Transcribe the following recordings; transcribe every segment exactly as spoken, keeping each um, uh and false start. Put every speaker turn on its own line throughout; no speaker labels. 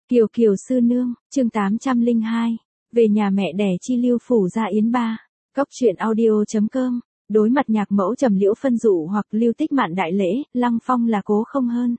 Kiều Kiều sư nương, chương tám trăm lẻ hai, về nhà mẹ đẻ chi lưu phủ gia yến ba. Cốc truyện audio.com, đối mặt nhạc mẫu Trầm Liễu Phân dụ hoặc Lưu Tích Mạn đại lễ, Lăng Phong là cố không hơn.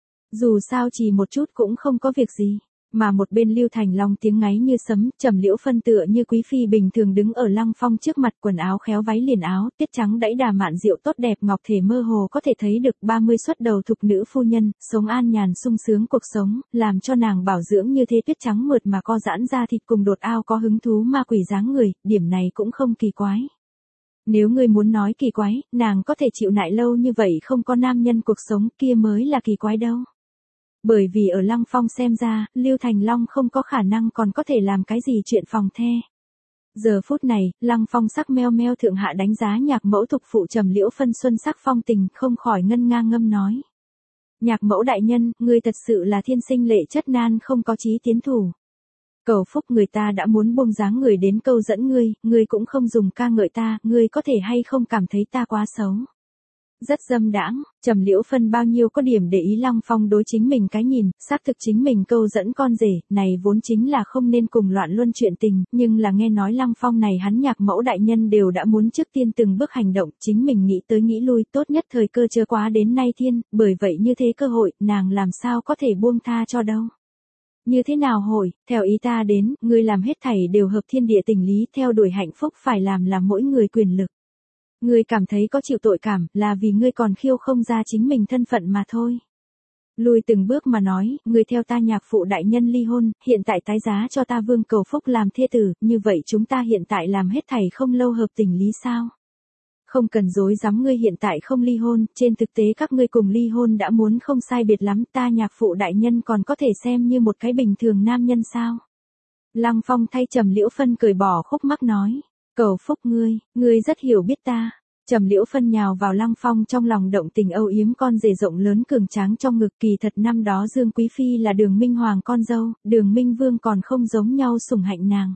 Dù sao chỉ một chút cũng không có việc gì. Mà một bên Lưu Thành Long tiếng ngáy như sấm, Trầm Liễu Phân tựa như quý phi bình thường đứng ở Lăng Phong trước mặt, quần áo khéo váy liền áo, tiết trắng đẫy đà mạn diệu tốt đẹp ngọc thể mơ hồ có thể thấy được ba mươi xuất đầu thục nữ phu nhân, sống an nhàn sung sướng cuộc sống, làm cho nàng bảo dưỡng như thế tuyết trắng mượt mà co giãn ra thịt cùng đột ao có hứng thú ma quỷ dáng người, điểm này cũng không kỳ quái. Nếu ngươi muốn nói kỳ quái, nàng có thể chịu nại lâu như vậy không có nam nhân cuộc sống kia mới là kỳ quái đâu. Bởi vì ở Lăng Phong xem ra, Lưu Thành Long không có khả năng còn có thể làm cái gì chuyện phòng the. Giờ phút này, Lăng Phong sắc meo meo thượng hạ đánh giá nhạc mẫu thục phụ Trầm Liễu Phân xuân sắc phong tình, không khỏi ngân nga ngâm nói. Nhạc mẫu đại nhân, ngươi thật sự là thiên sinh lệ chất nan không có chí tiến thủ. Cầu phúc người ta đã muốn buông dáng người đến câu dẫn ngươi, ngươi cũng không dùng ca ngợi ta, ngươi có thể hay không cảm thấy ta quá xấu. Rất dâm đãng, Trầm Liễu Phân bao nhiêu có điểm để ý Lăng Phong đối chính mình cái nhìn, xác thực chính mình câu dẫn con rể, này vốn chính là không nên cùng loạn luân chuyện tình, nhưng là nghe nói Lăng Phong này hắn nhạc mẫu đại nhân đều đã muốn trước tiên từng bước hành động, chính mình nghĩ tới nghĩ lui, tốt nhất thời cơ chưa quá đến nay thiên, bởi vậy như thế cơ hội, nàng làm sao có thể buông tha cho đâu. Như thế nào hồi, theo ý ta đến, ngươi làm hết thảy đều hợp thiên địa tình lý, theo đuổi hạnh phúc phải làm là mỗi người quyền lực. Ngươi cảm thấy có chịu tội cảm, là vì ngươi còn khiêu không ra chính mình thân phận mà thôi. Lùi từng bước mà nói, ngươi theo ta nhạc phụ đại nhân ly hôn, hiện tại tái giá cho ta Vương Cầu Phúc làm thê tử, như vậy chúng ta hiện tại làm hết thảy không lâu hợp tình lý sao? Không cần dối dám, ngươi hiện tại không ly hôn, trên thực tế các ngươi cùng ly hôn đã muốn không sai biệt lắm, ta nhạc phụ đại nhân còn có thể xem như một cái bình thường nam nhân sao? Lăng Phong thay Trầm Liễu Phân cười bỏ khúc mắc nói. Cầu phúc ngươi, ngươi rất hiểu biết ta. Trầm Liễu Phân nhào vào Lăng Phong trong lòng động tình âu yếm con rể rộng lớn cường tráng trong ngực, kỳ thật năm đó Dương Quý Phi là Đường Minh Hoàng con dâu, Đường Minh Vương còn không giống nhau sủng hạnh nàng.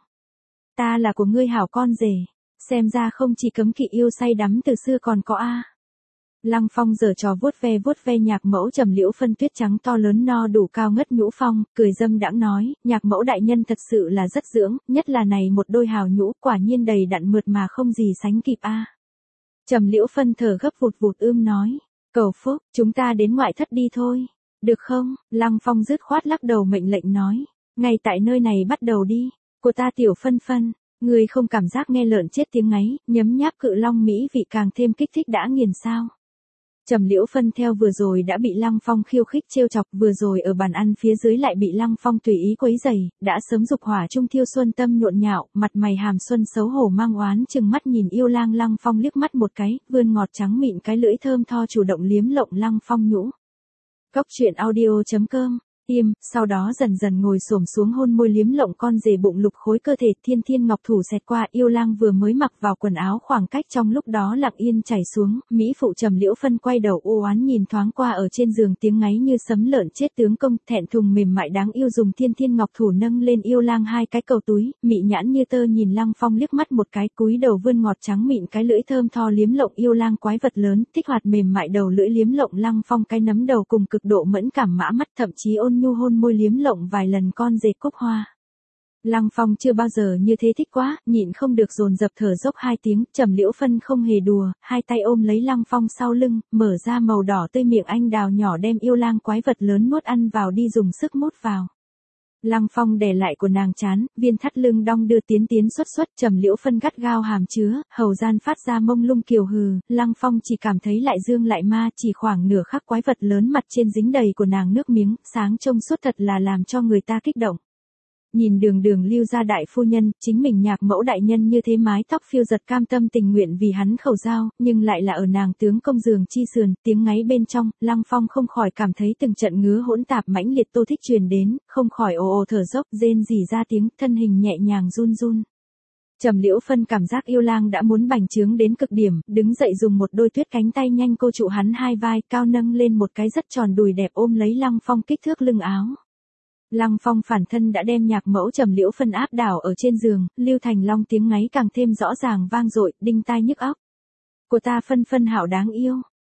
Ta là của ngươi hảo con rể, xem ra không chỉ cấm kỵ yêu say đắm từ xưa còn có a. Lăng Phong giở trò vuốt ve vuốt ve nhạc mẫu Trầm Liễu Phân tuyết trắng to lớn no đủ cao ngất nhũ phong, cười dâm đãng nói, nhạc mẫu đại nhân thật sự là rất dưỡng, nhất là này một đôi hào nhũ, quả nhiên đầy đặn mượt mà không gì sánh kịp a. Trầm Liễu Phân thở gấp vụt vụt ưm nói, cầu phúc, chúng ta đến ngoại thất đi thôi, được không? Lăng Phong dứt khoát lắc đầu mệnh lệnh nói, ngay tại nơi này bắt đầu đi, của ta Tiểu Phân Phân. Ngươi không cảm giác nghe lợn chết tiếng ngáy, nhấm nháp cự long mỹ vị càng thêm kích thích đã nghiền sao? Trầm Liễu Phân theo vừa rồi đã bị Lăng Phong khiêu khích trêu chọc, vừa rồi ở bàn ăn phía dưới lại bị Lăng Phong tùy ý quấy rầy, đã sớm dục hỏa trung thiêu xuân tâm nhộn nhạo, mặt mày hàm xuân xấu hổ mang oán chừng mắt nhìn yêu lang Lăng Phong liếc mắt một cái, vươn ngọt trắng mịn cái lưỡi thơm tho chủ động liếm lộng Lăng Phong nhũ. Cốc truyện audio.com Im, sau đó dần dần ngồi xổm xuống hôn môi liếm lộng con rể bụng lục khối cơ thể, thiên thiên ngọc thủ xẹt qua, yêu lang vừa mới mặc vào quần áo khoảng cách trong lúc đó lặng yên chảy xuống, mỹ phụ Trầm Liễu Phân quay đầu u oán nhìn thoáng qua ở trên giường tiếng ngáy như sấm lợn chết tướng công, thẹn thùng mềm mại đáng yêu dùng thiên thiên ngọc thủ nâng lên yêu lang hai cái cầu túi, mị nhãn như tơ nhìn Lăng Phong liếc mắt một cái, cúi đầu vươn ngọt trắng mịn cái lưỡi thơm tho liếm lộng yêu lang quái vật lớn, thích hoạt mềm mại đầu lưỡi liếm lộng Lăng Phong cái nấm đầu cùng cực độ mẫn cảm mã mắt, thậm chí ôn nhu hôn môi liếm lộng vài lần con rể cúc hoa. Lăng Phong chưa bao giờ như thế thích quá, nhịn không được dồn dập thở dốc hai tiếng, Trầm Liễu Phân không hề đùa, hai tay ôm lấy Lăng Phong sau lưng, mở ra màu đỏ tươi miệng anh đào nhỏ đem yêu lang quái vật lớn nuốt ăn vào đi dùng sức mút vào. Lăng Phong đè lại của nàng chán, viên thắt lưng đong đưa tiến tiến xuất xuất, Trầm Liễu Phân gắt gao hàm chứa, hầu gian phát ra mông lung kiều hừ, Lăng Phong chỉ cảm thấy lại dương lại ma, chỉ khoảng nửa khắc quái vật lớn mặt trên dính đầy của nàng nước miếng, sáng trông suốt thật là làm cho người ta kích động. Nhìn đường đường Lưu gia đại phu nhân, chính mình nhạc mẫu đại nhân như thế mái tóc phiêu giật cam tâm tình nguyện vì hắn khẩu giao, nhưng lại là ở nàng tướng công giường chi sườn, tiếng ngáy bên trong, Lăng Phong không khỏi cảm thấy từng trận ngứa hỗn tạp mãnh liệt tô thích truyền đến, không khỏi ồ ồ thở dốc, rên rỉ ra tiếng, thân hình nhẹ nhàng run run. Trầm Liễu Phân cảm giác yêu lang đã muốn bành trướng đến cực điểm, đứng dậy dùng một đôi tuyết cánh tay nhanh cô trụ hắn hai vai, cao nâng lên một cái rất tròn đùi đẹp ôm lấy Lăng Phong kích thước lưng áo. Lăng Phong phản thân đã đem nhạc mẫu Trầm Liễu Phân áp đảo ở trên giường, Lưu Thành Long tiếng ngáy càng thêm rõ ràng vang dội, đinh tai nhức óc. Của ta Phân Phân hảo đáng yêu.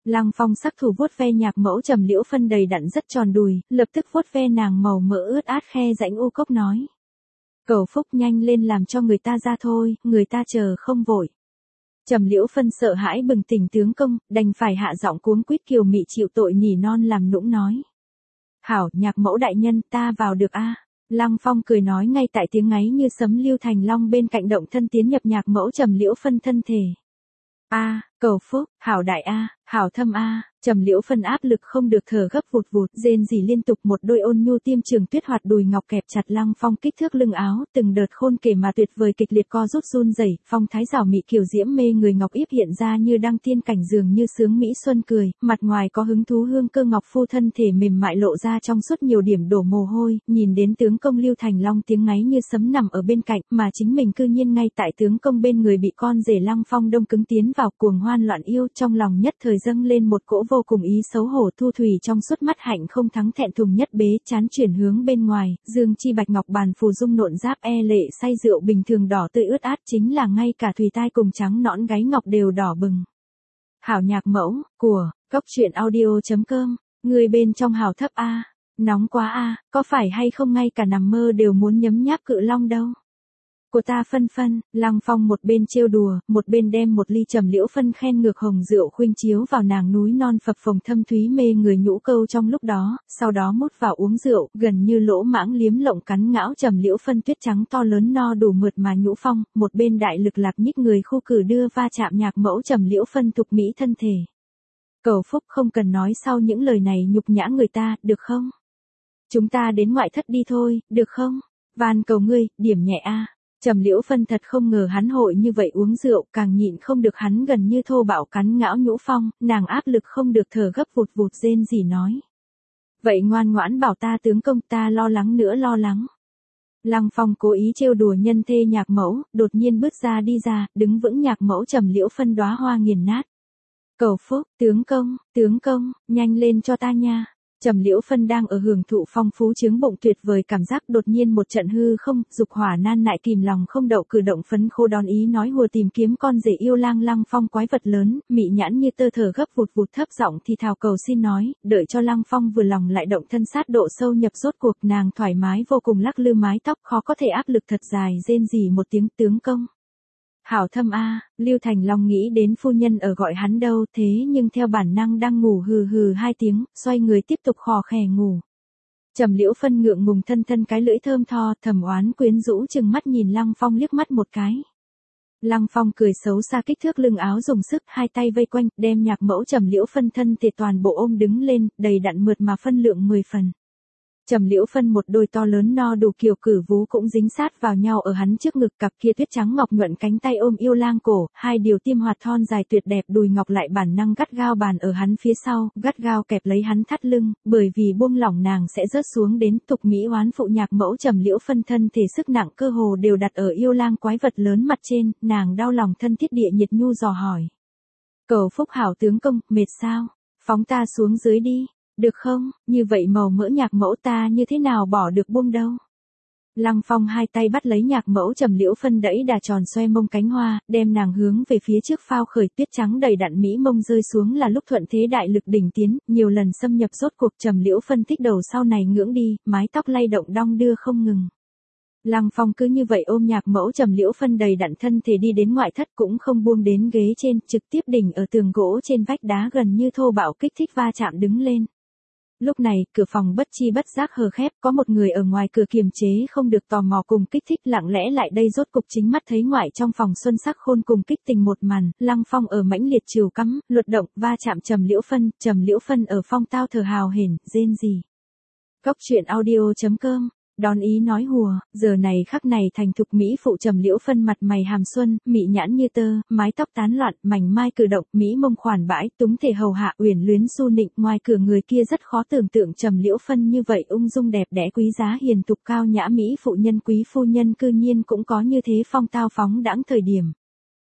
Lăng Phong sắc thủ vuốt ve nhạc mẫu Trầm Liễu Phân đầy đặn rất tròn đùi, lập tức vuốt ve nàng màu mỡ ướt át khe rãnh u cốc nói. Cầu phúc nhanh lên làm cho người ta ra thôi, người ta chờ không vội. Trầm Liễu Phân sợ hãi bừng tỉnh tướng công, đành phải hạ giọng cuống quýt kiều mị chịu tội nỉ non làm nũng nói. Hảo, nhạc mẫu đại nhân, ta vào được a. Lăng Phong cười nói ngay tại tiếng ngáy như sấm Lưu Thành Long bên cạnh động thân tiến nhập nhạc mẫu Trầm Liễu Phân thân thể. A, cầu phúc, hảo đại a, hảo thâm a. Trầm Liễu Phân áp lực không được thở gấp vụt vụt, rên rỉ liên tục, một đôi ôn nhu tiêm trường tuyết hoạt đùi ngọc kẹp chặt Lăng Phong kích thước lưng áo, từng đợt khôn kể mà tuyệt vời kịch liệt co rút run rẩy, phong thái rảo mị kiều diễm mê người ngọc yếp hiện ra như đăng tiên cảnh dường như sướng mỹ xuân cười, mặt ngoài có hứng thú hương cơ ngọc phu thân thể mềm mại lộ ra trong suốt nhiều điểm đổ mồ hôi, nhìn đến tướng công Lưu Thành Long tiếng ngáy như sấm nằm ở bên cạnh, mà chính mình cư nhiên ngay tại tướng công bên người bị con rể Lăng Phong đông cứng tiến vào cuồng hoan loạn yêu, trong lòng nhất thời dâng lên một cỗ vô cùng ý xấu hổ. Thu thủy trong suốt mắt hạnh không thắng thẹn thùng nhất bế chán chuyển hướng bên ngoài, dương chi bạch ngọc bàn phù dung nộn giáp e lệ say rượu bình thường đỏ tươi ướt át, chính là ngay cả thùy tai cùng trắng nõn gáy ngọc đều đỏ bừng. Hảo nhạc mẫu, của, cốc truyện audio.com, người bên trong hảo thấp a, nóng quá a, có phải hay không ngay cả nằm mơ đều muốn nhấm nháp cự long đâu. Của ta Phân Phân, Lăng Phong một bên trêu đùa, một bên đem một ly Trầm Liễu Phân khen ngược hồng rượu khuynh chiếu vào nàng núi non phập phồng thâm thúy mê người nhũ câu trong lúc đó, sau đó mút vào uống rượu, gần như lỗ mãng liếm lộng cắn ngão Trầm Liễu Phân tuyết trắng to lớn no đủ mượt mà nhũ phong, một bên đại lực lạc nhích người khu cử đưa va chạm nhạc mẫu Trầm Liễu Phân tục mỹ thân thể. Cầu phúc không cần nói sau những lời này nhục nhã người ta, được không? Chúng ta đến ngoại thất đi thôi, được không? Van cầu ngươi, điểm nhẹ a. Trầm Liễu Phân thật không ngờ hắn hội như vậy uống rượu, càng nhịn không được hắn gần như thô bạo cắn ngão nhũ phong, nàng áp lực không được thở gấp vụt vụt rên rỉ nói. Vậy ngoan ngoãn bảo ta tướng công, ta lo lắng nữa lo lắng. Lăng Phong cố ý trêu đùa nhân thê nhạc mẫu, đột nhiên bước ra đi ra, đứng vững nhạc mẫu Trầm Liễu Phân đóa hoa nghiền nát. Cầu phúc, tướng công, tướng công, nhanh lên cho ta nha. Trầm Liễu Phân đang ở hưởng thụ phong phú trướng bụng tuyệt vời cảm giác, đột nhiên một trận hư không, dục hỏa nan nại kìm lòng không đậu cử động phấn khô đón ý nói hùa tìm kiếm con rể yêu lang. Lăng Phong quái vật lớn, mị nhãn như tơ thở gấp vụt vụt thấp giọng thì thào cầu xin nói, đợi cho Lăng Phong vừa lòng lại động thân sát độ sâu nhập rốt cuộc, nàng thoải mái vô cùng lắc lư mái tóc khó có thể áp lực thật dài rên rỉ một tiếng tướng công. Hảo thâm a, Lưu Thành Long nghĩ đến phu nhân ở gọi hắn đâu, thế nhưng theo bản năng đang ngủ hừ hừ hai tiếng, xoay người tiếp tục khò khè ngủ. Trầm Liễu Phân ngượng ngùng thân thân cái lưỡi thơm tho, thầm oán quyến rũ chừng mắt nhìn Lăng Phong liếc mắt một cái. Lăng Phong cười xấu xa kích thước lưng áo dùng sức, hai tay vây quanh, đem nhạc mẫu Trầm Liễu Phân thân thể toàn bộ ôm đứng lên, đầy đặn mượt mà phân lượng mười phần. Trầm Liễu Phân một đôi to lớn no đủ kiều cử vú cũng dính sát vào nhau ở hắn trước ngực, cặp kia tuyết trắng ngọc nhuận cánh tay ôm yêu lang cổ, hai điều tiêm hoạt thon dài tuyệt đẹp đùi ngọc lại bản năng gắt gao bàn ở hắn phía sau, gắt gao kẹp lấy hắn thắt lưng, bởi vì buông lỏng nàng sẽ rớt xuống đến tục mỹ oán phụ nhạc mẫu Trầm Liễu Phân thân thể sức nặng cơ hồ đều đặt ở yêu lang quái vật lớn mặt trên, nàng đau lòng thân thiết địa nhiệt nhu dò hỏi. Cầu phúc hảo tướng công, mệt sao? Phóng ta xuống dưới đi. Được không, như vậy màu mỡ nhạc mẫu ta như thế nào bỏ được buông đâu. Lăng Phong hai tay bắt lấy nhạc mẫu Trầm Liễu Phân đẩy đà tròn xoe mông cánh hoa, đem nàng hướng về phía trước phao khởi, tuyết trắng đầy đặn mỹ mông rơi xuống là lúc thuận thế đại lực đỉnh tiến, nhiều lần xâm nhập rốt cuộc Trầm Liễu Phân thích đầu sau này ngưỡng đi, mái tóc lay động đong đưa không ngừng. Lăng Phong cứ như vậy ôm nhạc mẫu Trầm Liễu Phân đầy đặn thân thể đi đến ngoại thất cũng không buông đến ghế trên, trực tiếp đỉnh ở tường gỗ trên vách đá gần như thô bạo kích thích va chạm đứng lên. Lúc này, cửa phòng bất chi bất giác hờ khép, có một người ở ngoài cửa kiềm chế không được tò mò cùng kích thích lặng lẽ lại đây rốt cục chính mắt thấy ngoại trong phòng xuân sắc khôn cùng kích tình một màn, Lăng Phong ở mãnh liệt chiều cắm, luật động, va chạm Trầm Liễu Phân, Trầm Liễu Phân ở phong tao thở hào hển, rên rỉ. Cốc truyện audio.com Đón ý nói hùa, giờ này khắc này thành thục mỹ phụ Trầm Liễu Phân mặt mày hàm xuân, mị nhãn như tơ, mái tóc tán loạn, mảnh mai cử động, mỹ mông khoản bãi, túng thể hầu hạ, uyển luyến su nịnh, ngoài cửa người kia rất khó tưởng tượng Trầm Liễu Phân như vậy ung dung đẹp đẽ quý giá hiền thục cao nhã mỹ phụ nhân quý phu nhân cư nhiên cũng có như thế phong tao phóng đãng thời điểm.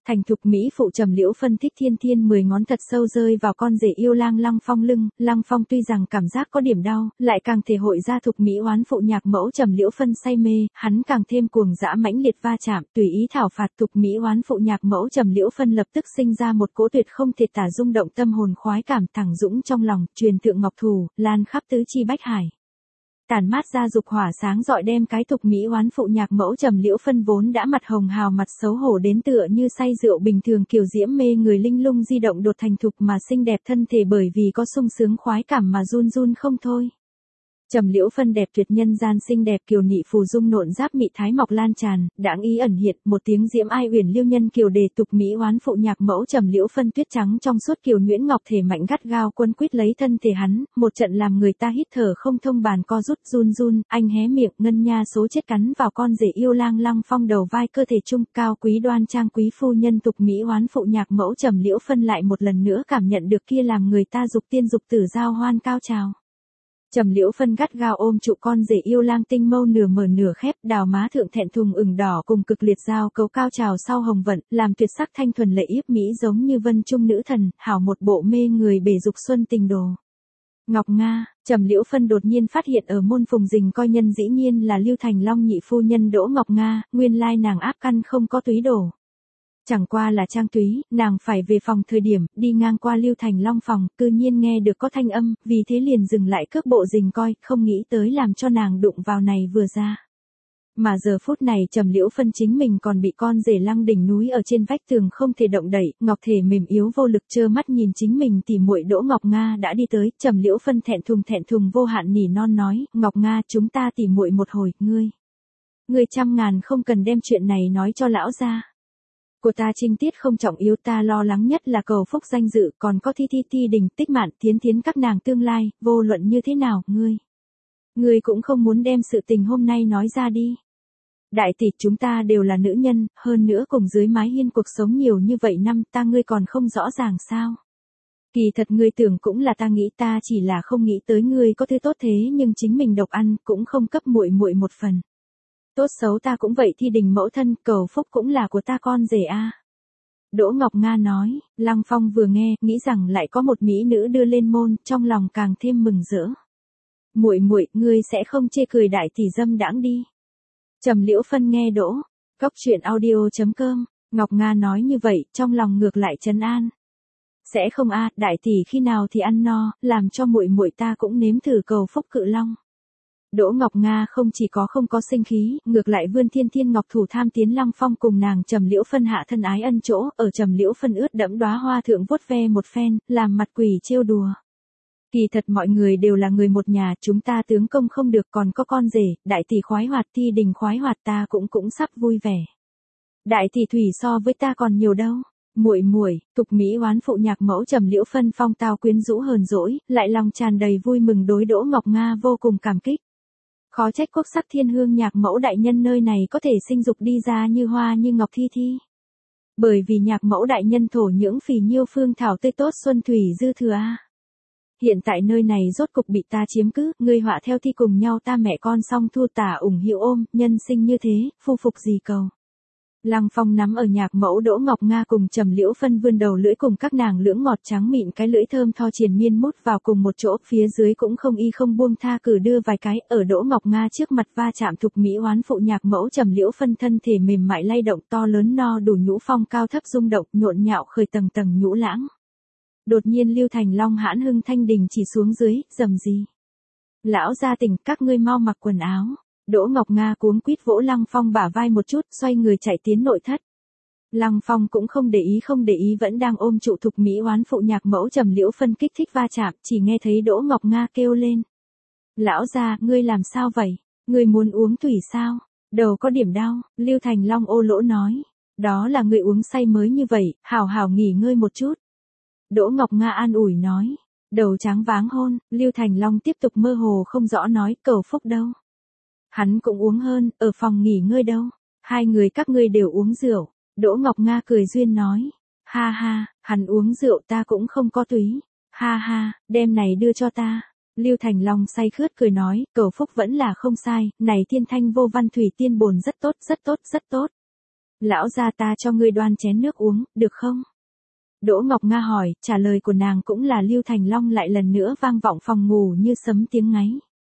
Thành thục mỹ phụ Trầm Liễu phân thích thiên thiên mười ngón thật sâu rơi vào con rể yêu lang Lăng Phong lưng, Lăng Phong tuy rằng cảm giác có điểm đau, lại càng thể hội ra thục mỹ oán phụ nhạc mẫu Trầm Liễu phân say mê, hắn càng thêm cuồng dã mãnh liệt va chạm, tùy ý thảo phạt thục mỹ oán phụ nhạc mẫu Trầm Liễu phân lập tức sinh ra một cỗ tuyệt không thể tả rung động tâm hồn khoái cảm thẳng dũng trong lòng, truyền thượng ngọc thù, lan khắp tứ chi bách hải. Tản mát ra dục hỏa sáng rọi đem cái thục mỹ oán phụ nhạc mẫu Trầm Liễu phân vốn đã mặt hồng hào mặt xấu hổ đến tựa như say rượu bình thường kiều diễm mê người linh lung di động đột thành thục mà xinh đẹp thân thể bởi vì có sung sướng khoái cảm mà run run không thôi. Trầm Liễu phân đẹp tuyệt nhân gian xinh đẹp kiều nị phù dung nộn giáp mị thái mọc lan tràn, đãng ý ẩn hiện, một tiếng diễm ai uyển liêu nhân kiều đề tục mỹ oán phụ nhạc mẫu Trầm Liễu phân tuyết trắng trong suốt kiều nhuyễn ngọc thể mạnh gắt gao quân quýt lấy thân thể hắn, một trận làm người ta hít thở không thông bàn co rút run run, anh hé miệng ngân nha số chết cắn vào con rể yêu lang Lăng Phong đầu vai cơ thể trung cao quý đoan trang quý phu nhân tục mỹ oán phụ nhạc mẫu Trầm Liễu phân lại một lần nữa cảm nhận được kia làm người ta dục tiên dục tử giao hoan cao trào. Trầm Liễu phân gắt gao ôm trụ con rể yêu lang tinh mâu nửa mở nửa khép, đào má thượng thẹn thùng ửng đỏ cùng cực liệt giao cấu cao trào sau hồng vận, làm tuyệt sắc thanh thuần lệ yếp mỹ giống như vân trung nữ thần, hảo một bộ mê người bể dục xuân tình đồ. Ngọc Nga, Trầm Liễu phân đột nhiên phát hiện ở môn phùng dình coi nhân dĩ nhiên là Lưu Thành Long nhị phu nhân Đỗ Ngọc Nga, nguyên lai nàng áp căn không có túy đổ. Chẳng qua là trang túy, nàng phải về phòng thời điểm, đi ngang qua Lưu Thành Long phòng, cư nhiên nghe được có thanh âm, vì thế liền dừng lại cước bộ rình coi, không nghĩ tới làm cho nàng đụng vào này vừa ra. Mà giờ phút này Trầm Liễu phân chính mình còn bị con rể lăng đỉnh núi ở trên vách tường không thể động đẩy, ngọc thể mềm yếu vô lực trơ mắt nhìn chính mình tỉ muội Đỗ Ngọc Nga đã đi tới, Trầm Liễu phân thẹn thùng thẹn thùng vô hạn nỉ non nói, Ngọc Nga chúng ta tỉ muội một hồi, ngươi. Ngươi trăm ngàn không cần đem chuyện này nói cho lão gia. Của ta trinh tiết không trọng yếu ta lo lắng nhất là cầu phúc danh dự còn có thi thi ti đình tích mạn tiến tiến các nàng tương lai, vô luận như thế nào, ngươi. Ngươi cũng không muốn đem sự tình hôm nay nói ra đi. Đại tỷ chúng ta đều là nữ nhân, hơn nữa cùng dưới mái hiên cuộc sống nhiều như vậy năm ta ngươi còn không rõ ràng sao. Kỳ thật ngươi tưởng cũng là ta nghĩ ta chỉ là không nghĩ tới ngươi có thứ tốt thế nhưng chính mình độc ăn cũng không cấp muội muội một phần. Tốt xấu ta cũng vậy thi đình mẫu thân, cầu phúc cũng là của ta con rể a. Đỗ Ngọc Nga nói, Lăng Phong vừa nghe, nghĩ rằng lại có một mỹ nữ đưa lên môn, trong lòng càng thêm mừng rỡ. Muội muội, ngươi sẽ không chê cười đại tỷ dâm đãng đi. Trầm Liễu phân nghe Đỗ, Cốc truyện audio chấm com, Ngọc Nga nói như vậy, trong lòng ngược lại trấn an. Sẽ không a, đại tỷ khi nào thì ăn no, làm cho muội muội ta cũng nếm thử cầu phúc cự long. Đỗ Ngọc Nga không chỉ có không có sinh khí, ngược lại vươn thiên thiên ngọc thủ tham tiến Lăng Phong cùng nàng Trầm Liễu phân hạ thân ái ân chỗ, ở Trầm Liễu phân ướt đẫm đóa hoa thượng vuốt ve một phen, làm mặt quỷ trêu đùa. Kỳ thật mọi người đều là người một nhà, chúng ta tướng công không được còn có con rể, đại tỷ khoái hoạt thi đình khoái hoạt ta cũng cũng sắp vui vẻ. Đại tỷ thủy so với ta còn nhiều đâu. Muội muội, tục mỹ oán phụ nhạc mẫu Trầm Liễu phân phong tao quyến rũ hờn dỗi, lại lòng tràn đầy vui mừng đối Đỗ Ngọc Nga vô cùng cảm kích. Khó trách quốc sắc thiên hương nhạc mẫu đại nhân nơi này có thể sinh dục đi ra như hoa như ngọc thi thi. Bởi vì nhạc mẫu đại nhân thổ nhưỡng phì nhiêu phương thảo tươi tốt xuân thủy dư thừa a. Hiện tại nơi này rốt cục bị ta chiếm cứ, ngươi họa theo thi cùng nhau ta mẹ con song thu tả ủng hiệu ôm, nhân sinh như thế, phu phục gì cầu. Lăng Phong nắm ở nhạc mẫu Đỗ Ngọc Nga cùng Trầm Liễu phân vươn đầu lưỡi cùng các nàng lưỡng ngọt trắng mịn cái lưỡi thơm tho triền miên mút vào cùng một chỗ, phía dưới cũng không y không buông tha cử đưa vài cái, ở Đỗ Ngọc Nga trước mặt va chạm thục mỹ oán phụ nhạc mẫu Trầm Liễu phân thân thể mềm mại lay động to lớn no đủ nhũ phong cao thấp rung động, nhộn nhạo khởi tầng tầng nhũ lãng. Đột nhiên Lưu Thành Long hãn hưng thanh đình chỉ xuống dưới, rầm gì. Lão gia tỉnh, các ngươi mau mặc quần áo. Đỗ Ngọc Nga cuống quýt vỗ Lăng Phong bả vai một chút, xoay người chạy tiến nội thất. Lăng Phong cũng không để ý không để ý vẫn đang ôm trụ thục mỹ oán phụ nhạc mẫu Trầm Liễu phân kích thích va chạm, chỉ nghe thấy Đỗ Ngọc Nga kêu lên. Lão gia, ngươi làm sao vậy? Ngươi muốn uống thủy sao? Đầu có điểm đau, Lưu Thành Long ô lỗ nói. Đó là ngươi uống say mới như vậy, hảo hảo nghỉ ngơi một chút. Đỗ Ngọc Nga an ủi nói. Đầu tráng váng hôn, Lưu Thành Long tiếp tục mơ hồ không rõ nói cầu phúc đâu. Hắn cũng uống hơn, ở phòng nghỉ ngơi đâu. Hai người các ngươi đều uống rượu. Đỗ Ngọc Nga cười duyên nói. Ha ha, hắn uống rượu ta cũng không có túy. Ha ha, đem này đưa cho ta. Lưu Thành Long say khướt cười nói, cầu phúc vẫn là không sai, này thiên thanh vô văn thủy tiên bồn rất tốt, rất tốt, rất tốt. Lão gia ta cho ngươi đoan chén nước uống, được không? Đỗ Ngọc Nga hỏi, trả lời của nàng cũng là Lưu Thành Long lại lần nữa vang vọng phòng ngủ như sấm tiếng ngáy.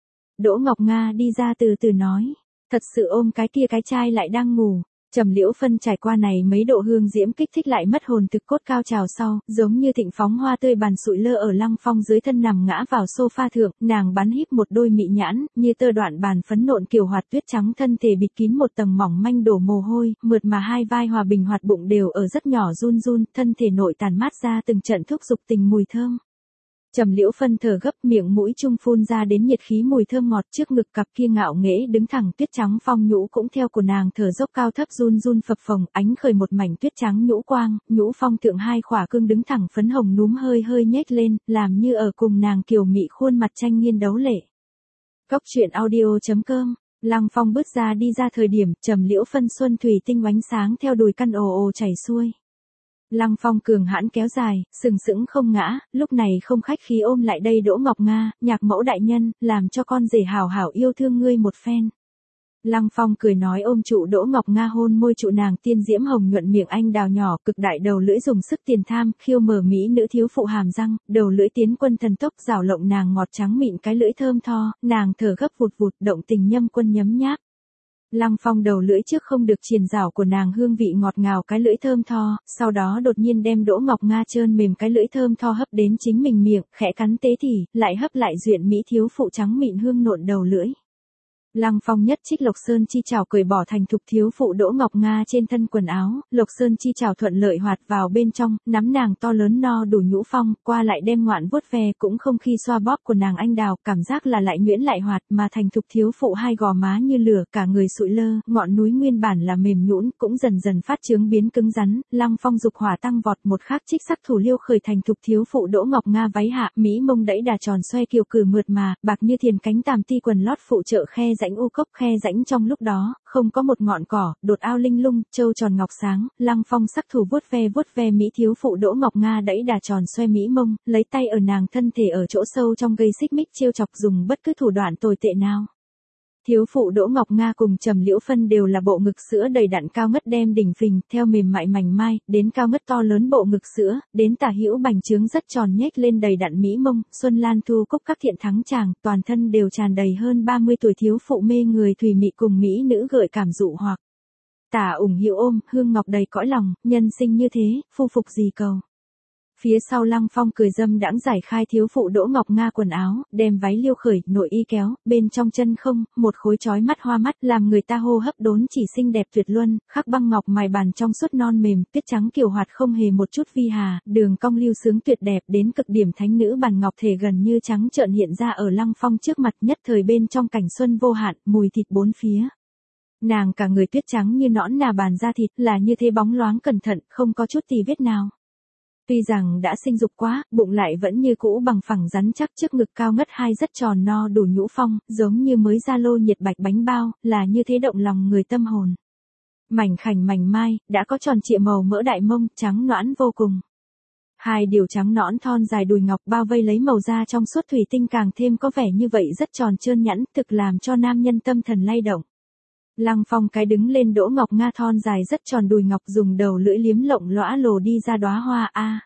Đỗ Ngọc Nga đi ra từ từ nói, thật sự ôm cái kia cái chai lại đang ngủ. Trầm Liễu Phân trải qua này mấy độ hương diễm kích thích lại mất hồn thực cốt cao trào sau, giống như thịnh phóng hoa tươi bàn sụi lơ ở Lăng Phong dưới thân nằm ngã vào sofa thượng, nàng bắn híp một đôi mị nhãn, như tơ đoạn bàn phấn nộn kiều hoạt tuyết trắng thân thể bịt kín một tầng mỏng manh đổ mồ hôi, mượt mà hai vai hòa bình hoạt bụng đều ở rất nhỏ run run, thân thể nội tàn mát ra từng trận thúc dục tình mùi thơm. Trầm Liễu Phân thở gấp, miệng mũi trung phun ra đến nhiệt khí mùi thơm ngọt, trước ngực cặp kia ngạo nghễ đứng thẳng tuyết trắng phong nhũ cũng theo của nàng thở dốc cao thấp run run phập phồng, ánh khởi một mảnh tuyết trắng nhũ quang, nhũ phong thượng hai khỏa cương đứng thẳng phấn hồng núm hơi hơi nhếch lên, làm như ở cùng nàng kiều mị khuôn mặt tranh nghiên đấu lệ. Cốc truyện audio chấm com. Lăng Phong bước ra đi ra thời điểm, Trầm Liễu Phân xuân thủy tinh ánh sáng theo đùi căn ồ ồ chảy xuôi. Lăng Phong cường hãn kéo dài, sừng sững không ngã, lúc này không khách khí ôm lại đây Đỗ Ngọc Nga, nhạc mẫu đại nhân, làm cho con rể hảo hảo yêu thương ngươi một phen. Lăng Phong cười nói ôm trụ Đỗ Ngọc Nga hôn môi trụ nàng tiên diễm hồng nhuận miệng anh đào nhỏ, cực đại đầu lưỡi dùng sức tiền tham, khiêu mở mỹ nữ thiếu phụ hàm răng, đầu lưỡi tiến quân thần tốc rảo lộng nàng ngọt trắng mịn cái lưỡi thơm tho, nàng thở gấp vụt vụt động tình nhâm quân nhấm nháp. Lăng Phong đầu lưỡi trước không được triền rảo của nàng hương vị ngọt ngào cái lưỡi thơm tho, sau đó đột nhiên đem Đỗ Ngọc Nga trơn mềm cái lưỡi thơm tho hấp đến chính mình miệng, khẽ cắn tế thì, lại hấp lại duyện mỹ thiếu phụ trắng mịn hương nộn đầu lưỡi. Lăng Phong nhất trích Lộc Sơn chi chảo cởi bỏ thành thục thiếu phụ Đỗ Ngọc Nga trên thân quần áo, Lộc Sơn chi chảo thuận lợi hoạt vào bên trong, nắm nàng to lớn no đủ nhũ phong, qua lại đem ngoạn vuốt ve cũng không khi xoa bóp của nàng anh đào, cảm giác là lại nhuyễn lại hoạt, mà thành thục thiếu phụ hai gò má như lửa, cả người sụi lơ, ngọn núi nguyên bản là mềm nhũn, cũng dần dần phát trướng biến cứng rắn, Lăng Phong dục hỏa tăng vọt, một khắc trích sắc thủ liêu khởi thành thục thiếu phụ Đỗ Ngọc Nga váy hạ, mỹ mông đẫy đà tròn xoe kiều cử mượt mà, bạc như thiền cánh tàm ti quần lót phụ trợ khe rãnh u cốc khe rãnh trong lúc đó, không có một ngọn cỏ, đột ao linh lung, châu tròn ngọc sáng, Lăng Phong sắc thủ vuốt ve vuốt ve mỹ thiếu phụ Đỗ Ngọc Nga đẫy đà tròn xoe mỹ mông, lấy tay ở nàng thân thể ở chỗ sâu trong gây xích mích trêu chọc dùng bất cứ thủ đoạn tồi tệ nào. Thiếu phụ Đỗ Ngọc Nga cùng Trầm Liễu Phân đều là bộ ngực sữa đầy đặn cao ngất đem đỉnh phình, theo mềm mại mảnh mai, đến cao ngất to lớn bộ ngực sữa, đến tả hữu bành trướng rất tròn nhếch lên đầy đặn mỹ mông, Xuân Lan Thu Cúc các thiện thắng chàng, toàn thân đều tràn đầy hơn ba mươi tuổi thiếu phụ mê người thùy mị cùng mỹ nữ gợi cảm dụ hoặc. Tả ủng hữu ôm, hương ngọc đầy cõi lòng, nhân sinh như thế, phu phục gì cầu. Phía sau Lăng Phong cười dâm đãng giải khai thiếu phụ Đỗ Ngọc Nga quần áo, đem váy liêu khởi, nội y kéo, bên trong chân không, một khối chói mắt hoa mắt, làm người ta hô hấp đốn chỉ xinh đẹp tuyệt luân, khắc băng ngọc mài bàn trong suốt non mềm, tuyết trắng kiều hoạt không hề một chút vi hà, đường cong lưu sướng tuyệt đẹp đến cực điểm thánh nữ bàn ngọc thể gần như trắng trợn hiện ra ở Lăng Phong trước mặt, nhất thời bên trong cảnh xuân vô hạn, mùi thịt bốn phía. Nàng cả người tuyết trắng như nõn nà bàn da thịt, là như thế bóng loáng cẩn thận, không có chút tì vết nào. Tuy rằng đã sinh dục quá, bụng lại vẫn như cũ bằng phẳng rắn chắc, trước ngực cao ngất hai rất tròn no đủ nhũ phong, giống như mới ra lô nhiệt bạch bánh bao, là như thế động lòng người tâm hồn. Mảnh khảnh mảnh mai, đã có tròn trịa màu mỡ đại mông, trắng nõn vô cùng. Hai điều trắng nõn thon dài đùi ngọc bao vây lấy màu da trong suốt thủy tinh càng thêm có vẻ như vậy rất tròn trơn nhẵn, thực làm cho nam nhân tâm thần lay động. Lăng Phong cái đứng lên Đỗ Ngọc Nga thon dài rất tròn đùi ngọc dùng đầu lưỡi liếm lộng lõa lồ đi ra đóa hoa a.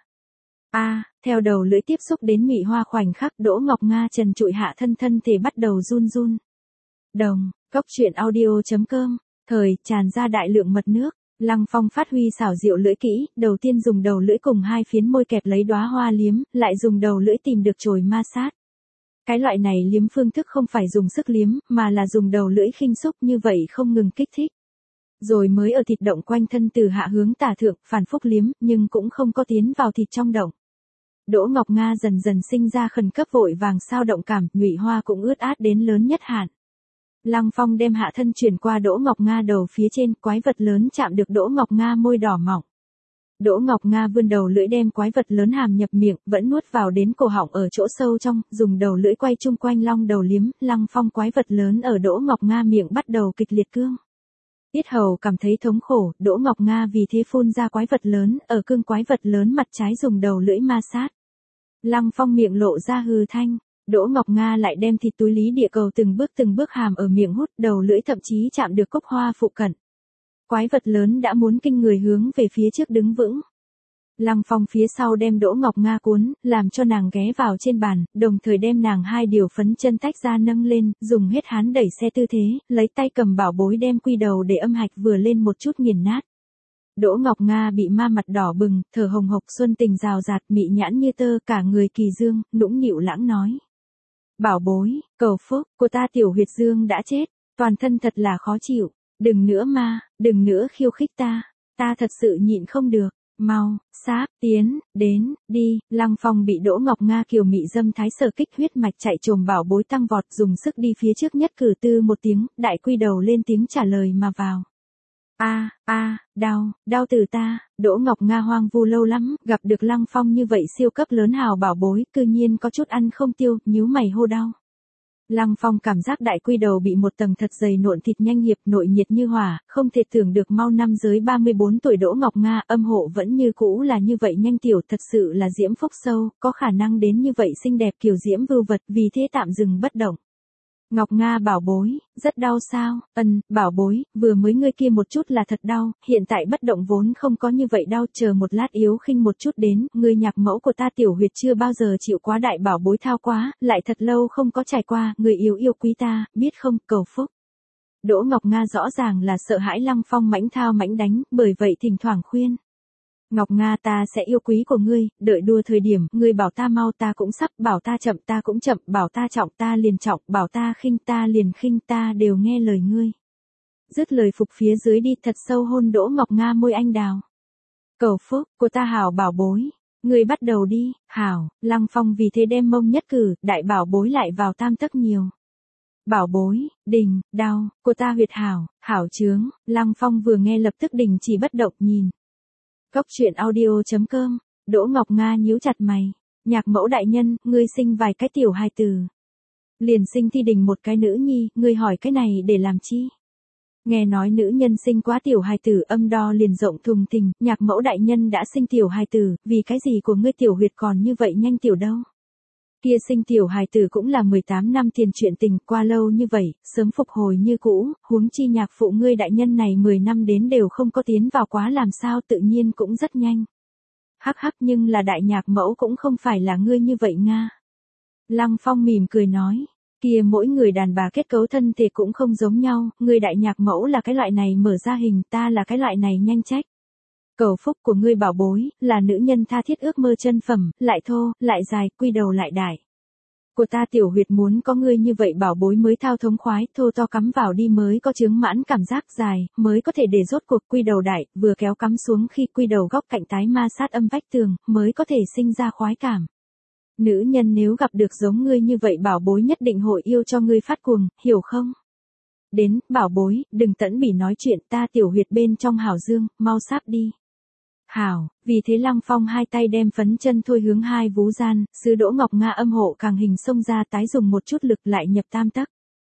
A, theo đầu lưỡi tiếp xúc đến mị hoa khoảnh khắc Đỗ Ngọc Nga trần trụi hạ thân thân thể bắt đầu run run. Đồng, cốc truyện audio chấm com, thời, tràn ra đại lượng mật nước, Lăng Phong phát huy xảo diệu lưỡi kỹ, đầu tiên dùng đầu lưỡi cùng hai phiến môi kẹp lấy đóa hoa liếm, lại dùng đầu lưỡi tìm được chồi ma sát. Cái loại này liếm phương thức không phải dùng sức liếm, mà là dùng đầu lưỡi khinh xúc như vậy không ngừng kích thích. Rồi mới ở thịt động quanh thân từ hạ hướng tả thượng, phản phúc liếm, nhưng cũng không có tiến vào thịt trong động. Đỗ Ngọc Nga dần dần sinh ra khẩn cấp vội vàng sao động cảm, nhụy hoa cũng ướt át đến lớn nhất hạn. Lăng Phong đem hạ thân chuyển qua Đỗ Ngọc Nga đầu phía trên, quái vật lớn chạm được Đỗ Ngọc Nga môi đỏ mỏng. Đỗ Ngọc Nga vươn đầu lưỡi đem quái vật lớn hàm nhập miệng, vẫn nuốt vào đến cổ họng ở chỗ sâu trong, dùng đầu lưỡi quay chung quanh long đầu liếm, Lăng Phong quái vật lớn ở Đỗ Ngọc Nga miệng bắt đầu kịch liệt cương. Tiết hầu cảm thấy thống khổ, Đỗ Ngọc Nga vì thế phun ra quái vật lớn, ở cương quái vật lớn mặt trái dùng đầu lưỡi ma sát. Lăng Phong miệng lộ ra hừ thanh, Đỗ Ngọc Nga lại đem thịt túi lý địa cầu từng bước từng bước hàm ở miệng hút, đầu lưỡi thậm chí chạm được cốc hoa phụ cận. quái vật lớn đã muốn kinh người hướng về phía trước đứng vững. Lăng Phong phía sau đem Đỗ Ngọc Nga cuốn, làm cho nàng ghé vào trên bàn, đồng thời đem nàng hai điều phấn chân tách ra nâng lên, dùng hết hán đẩy xe tư thế, lấy tay cầm bảo bối đem quy đầu để âm hạch vừa lên một chút nghiền nát. Đỗ Ngọc Nga bị ma mặt đỏ bừng, thở hồng hộc xuân tình rào rạt, mị nhãn như tơ, cả người kỳ dương, nũng nịu lãng nói. Bảo bối, cầu phúc, của ta tiểu huyệt dương đã chết, toàn thân thật là khó chịu, đừng nữa ma, đừng nữa khiêu khích ta, ta thật sự nhịn không được. Mau, sáp, tiến, đến, đi, Lăng Phong bị Đỗ Ngọc Nga kiều mị dâm thái sở kích huyết mạch chạy trồm bảo bối tăng vọt dùng sức đi phía trước nhất cử tư một tiếng, đại quy đầu lên tiếng trả lời mà vào. A, a, đau, đau từ ta, Đỗ Ngọc Nga hoang vu lâu lắm, gặp được Lăng Phong như vậy siêu cấp lớn hào bảo bối, cư nhiên có chút ăn không tiêu, nhíu mày hô đau. Lăng Phong cảm giác đại quy đầu bị một tầng thật dày nộn thịt nhanh hiệp nội nhiệt như hỏa, không thể tưởng được mau năm giới ba mươi bốn tuổi Đỗ Ngọc Nga âm hộ vẫn như cũ là như vậy nhanh tiểu, thật sự là diễm phúc sâu, có khả năng đến như vậy xinh đẹp kiểu diễm vưu vật, vì thế tạm dừng bất động. Ngọc Nga bảo bối, rất đau sao, ân, bảo bối, vừa mới ngươi kia một chút là thật đau, hiện tại bất động vốn không có như vậy đau, chờ một lát yếu khinh một chút đến, ngươi nhạc mẫu của ta tiểu huyệt chưa bao giờ chịu quá đại bảo bối thao quá, lại thật lâu không có trải qua, người yêu yêu quý ta, biết không, cầu phúc. Đỗ Ngọc Nga rõ ràng là sợ hãi Lăng Phong mãnh thao mãnh đánh, bởi vậy thỉnh thoảng khuyên. Ngọc Nga ta sẽ yêu quý của ngươi, đợi đua thời điểm, ngươi bảo ta mau ta cũng sắp, bảo ta chậm ta cũng chậm, bảo ta trọng ta liền trọng, bảo ta khinh ta liền khinh, ta đều nghe lời ngươi. Dứt lời phục phía dưới đi, thật sâu hôn Đỗ Ngọc Nga môi anh đào. Cầu phúc, của ta hảo bảo bối, ngươi bắt đầu đi, hảo, Lăng Phong vì thế đem mông nhất cử, đại bảo bối lại vào tam tấc nhiều. Bảo bối, đình, đau, của ta huyệt hảo, hảo chướng, Lăng Phong vừa nghe lập tức đình chỉ bất động nhìn. Cốc truyện audio chấm com, Đỗ Ngọc Nga nhíu chặt mày, nhạc mẫu đại nhân, ngươi sinh vài cái tiểu hài tử. Liền sinh thi đình một cái nữ nhi, ngươi hỏi cái này để làm chi? Nghe nói nữ nhân sinh quá tiểu hài tử âm đo liền rộng thùng thình, nhạc mẫu đại nhân đã sinh tiểu hài tử, vì cái gì của ngươi tiểu huyệt còn như vậy nhanh tiểu đâu? Kia sinh tiểu hài tử cũng là mười tám năm tiền chuyện tình, qua lâu như vậy, sớm phục hồi như cũ, huống chi nhạc phụ ngươi đại nhân này mười năm đến đều không có tiến vào quá làm sao tự nhiên cũng rất nhanh. Hắc hắc nhưng là đại nhạc mẫu cũng không phải là ngươi như vậy Nga. Lăng Phong mỉm cười nói, kia mỗi người đàn bà kết cấu thân thể cũng không giống nhau, ngươi đại nhạc mẫu là cái loại này mở ra hình, ta là cái loại này nhanh trách. Cầu phúc của ngươi bảo bối, là nữ nhân tha thiết ước mơ chân phẩm, lại thô, lại dài, quy đầu lại đại. Của ta tiểu huyệt muốn có ngươi như vậy bảo bối mới thao thống khoái, thô to cắm vào đi mới có chướng mãn cảm giác dài, mới có thể để rốt cuộc quy đầu đại, vừa kéo cắm xuống khi quy đầu góc cạnh tái ma sát âm vách tường, mới có thể sinh ra khoái cảm. Nữ nhân nếu gặp được giống ngươi như vậy bảo bối nhất định hội yêu cho ngươi phát cuồng, hiểu không? Đến, bảo bối, đừng tẫn bỉ nói chuyện, ta tiểu huyệt bên trong hảo dương, mau sáp đi. Hảo, vì thế Lăng Phong hai tay đem phấn chân thôi hướng hai vú gian, sứ Đỗ Ngọc Nga âm hộ càng hình xông ra tái dùng một chút lực lại nhập tam tấc.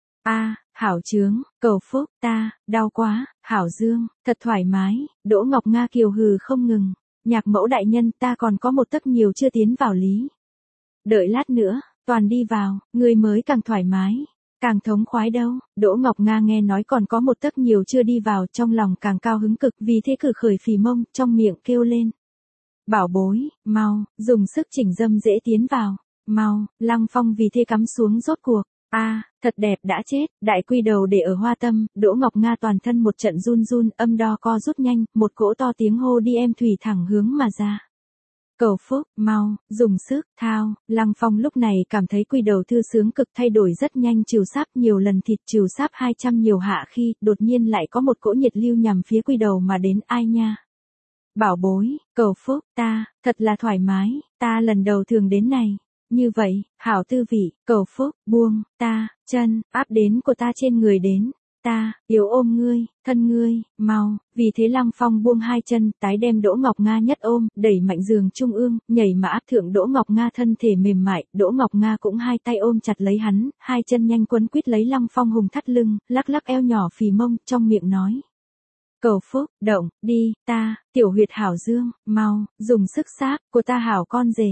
A, hảo chướng, cầu phúc, ta, đau quá, hảo dương, thật thoải mái, Đỗ Ngọc Nga kiều hừ không ngừng, nhạc mẫu đại nhân ta còn có một tấc nhiều chưa tiến vào lý. Đợi lát nữa, toàn đi vào, người mới càng thoải mái. Càng thống khoái đâu, Đỗ Ngọc Nga nghe nói còn có một tấc nhiều chưa đi vào trong lòng càng cao hứng cực vì thế cử khởi phì mông trong miệng kêu lên. Bảo bối, mau, dùng sức chỉnh dâm dễ tiến vào, mau, Lăng Phong vì thế cắm xuống rốt cuộc, a à, thật đẹp đã chết, đại quy đầu để ở hoa tâm, Đỗ Ngọc Nga toàn thân một trận run run âm đo co rút nhanh, một cỗ to tiếng hô đi em thủy thẳng hướng mà ra. Cầu phúc, mau, dùng sức, thao, Lăng Phong lúc này cảm thấy quy đầu thư sướng cực thay đổi rất nhanh trừ sáp nhiều lần thịt trừ sáp hai trăm nhiều hạ khi đột nhiên lại có một cỗ nhiệt lưu nhằm phía quy đầu mà đến ai nha. Bảo bối, cầu phúc, ta, thật là thoải mái, ta lần đầu thường đến này. Như vậy, hảo tư vị, cầu phúc, buông, ta, chân, áp đến của ta trên người đến. Ta, yếu ôm ngươi, thân ngươi, mau, vì thế Lăng Phong buông hai chân, tái đem Đỗ Ngọc Nga nhất ôm, đẩy mạnh giường trung ương, nhảy mà áp thượng Đỗ Ngọc Nga thân thể mềm mại, Đỗ Ngọc Nga cũng hai tay ôm chặt lấy hắn, hai chân nhanh quấn quýt lấy Lăng Phong hùng thắt lưng, lắc lắc eo nhỏ phì mông, trong miệng nói. Cầu phúc, động, đi, ta, tiểu huyệt hảo dương, mau, dùng sức sáp, của ta hảo con rể.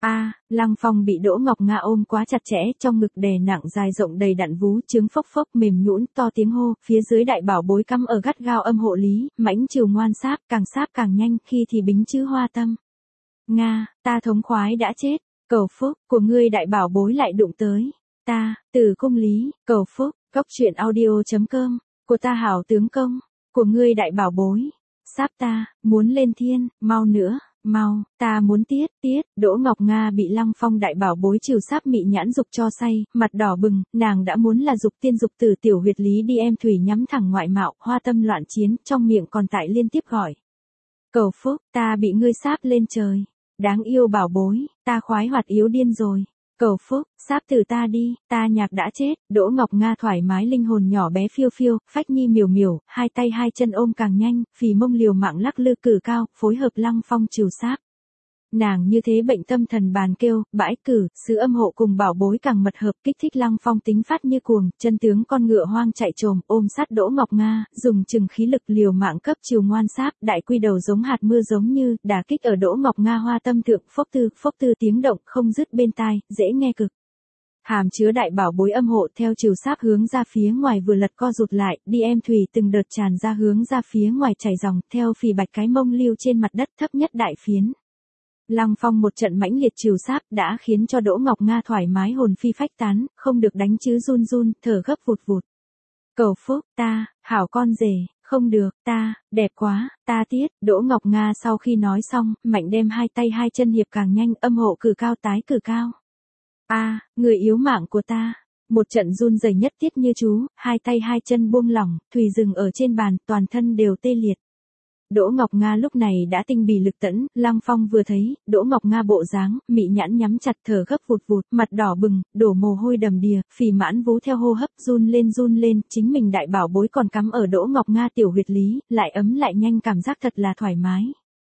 A, Lăng Phong bị Đỗ Ngọc Nga ôm quá chặt chẽ, trong ngực đè nặng dài rộng đầy đặn vú trứng phốc phốc mềm nhũn, to tiếng hô, phía dưới đại bảo bối căm ở gắt gao âm hộ lý, mãnh chiều ngoan sáp, càng sáp càng nhanh, khi thì bính chữ hoa tâm. Nga, ta thống khoái đã chết, cầu phúc, của ngươi đại bảo bối lại đụng tới. Ta, Từ Cung Lý, cầu phúc, góc truyện audio.com, của ta hảo tướng công, của ngươi đại bảo bối. Sáp ta, muốn lên thiên, mau nữa. Mau, ta muốn tiết, tiết, Đỗ Ngọc Nga bị Lăng Phong đại bảo bối trừ sáp mị nhãn dục cho say, mặt đỏ bừng, nàng đã muốn là dục tiên dục tử tiểu huyệt lý đi em thủy nhắm thẳng ngoại mạo, hoa tâm loạn chiến, trong miệng còn tại liên tiếp gọi. Cầu phúc, ta bị ngươi sáp lên trời, đáng yêu bảo bối, ta khoái hoạt yếu điên rồi. Cầu phúc, sáp từ ta đi, ta nhạc đã chết, Đỗ Ngọc Nga thoải mái linh hồn nhỏ bé phiêu phiêu, phách nhi miểu miểu, hai tay hai chân ôm càng nhanh, phì mông liều mạng lắc lư cử cao, phối hợp Lăng Phong trừ sáp. Nàng như thế bệnh tâm thần bàn kêu, bãi cử, sứ âm hộ cùng bảo bối càng mật hợp kích thích Lăng Phong tính phát như cuồng, chân tướng con ngựa hoang chạy trồm, ôm sát Đỗ Ngọc Nga, dùng chừng khí lực liều mạng cấp chiều ngoan sáp, đại quy đầu giống hạt mưa giống như, đả kích ở Đỗ Ngọc Nga hoa tâm thượng, phốc tư, phốc tư tiếng động không dứt bên tai, dễ nghe cực. Hàm chứa đại bảo bối âm hộ theo chiều sáp hướng ra phía ngoài vừa lật co rụt lại, đi em thủy từng đợt tràn ra hướng ra phía ngoài chảy dòng, theo phì bạch cái mông lưu trên mặt đất thấp nhất đại phiến. Lăng Phong một trận mãnh liệt trừ sáp đã khiến cho Đỗ Ngọc Nga thoải mái hồn phi phách tán, không được đánh chứ run run, thở gấp vụt vụt. Cầu phúc, ta, hảo con rể, không được, ta, đẹp quá, ta tiết, Đỗ Ngọc Nga sau khi nói xong, mạnh đem hai tay hai chân hiệp càng nhanh, âm hộ cử cao tái cử cao. A, à, người yếu mạng của ta. Một trận run rẩy nhất tiết như chú, hai tay hai chân buông lỏng, thùy dừng ở trên bàn, toàn thân đều tê liệt. Đỗ Ngọc Nga lúc này đã tinh bì lực tẫn, Lăng Phong vừa thấy, Đỗ Ngọc Nga bộ dáng, mị nhãn nhắm chặt thở gấp vụt vụt, mặt đỏ bừng, đổ mồ hôi đầm đìa, phì mãn vú theo hô hấp run lên run lên, chính mình đại bảo bối còn cắm ở Đỗ Ngọc Nga tiểu huyệt lý, lại ấm lại nhanh cảm giác thật là thoải mái.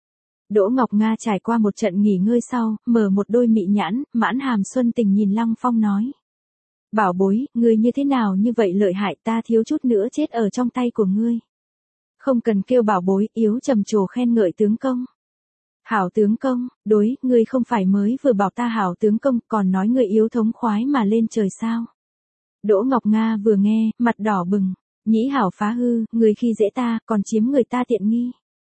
Đỗ Ngọc Nga trải qua một trận nghỉ ngơi sau, mở một đôi mị nhãn, mãn hàm xuân tình nhìn Lăng Phong nói. Bảo bối, ngươi như thế nào như vậy lợi hại, ta thiếu chút nữa chết ở trong tay của ngươi. Không cần kêu bảo bối, yếu trầm trồ khen ngợi tướng công. Hảo tướng công, đối, ngươi không phải mới vừa bảo ta hảo tướng công, còn nói ngươi yếu thống khoái mà lên trời sao. Đỗ Ngọc Nga vừa nghe, mặt đỏ bừng, nhĩ hảo phá hư, ngươi khi dễ ta, còn chiếm người ta tiện nghi.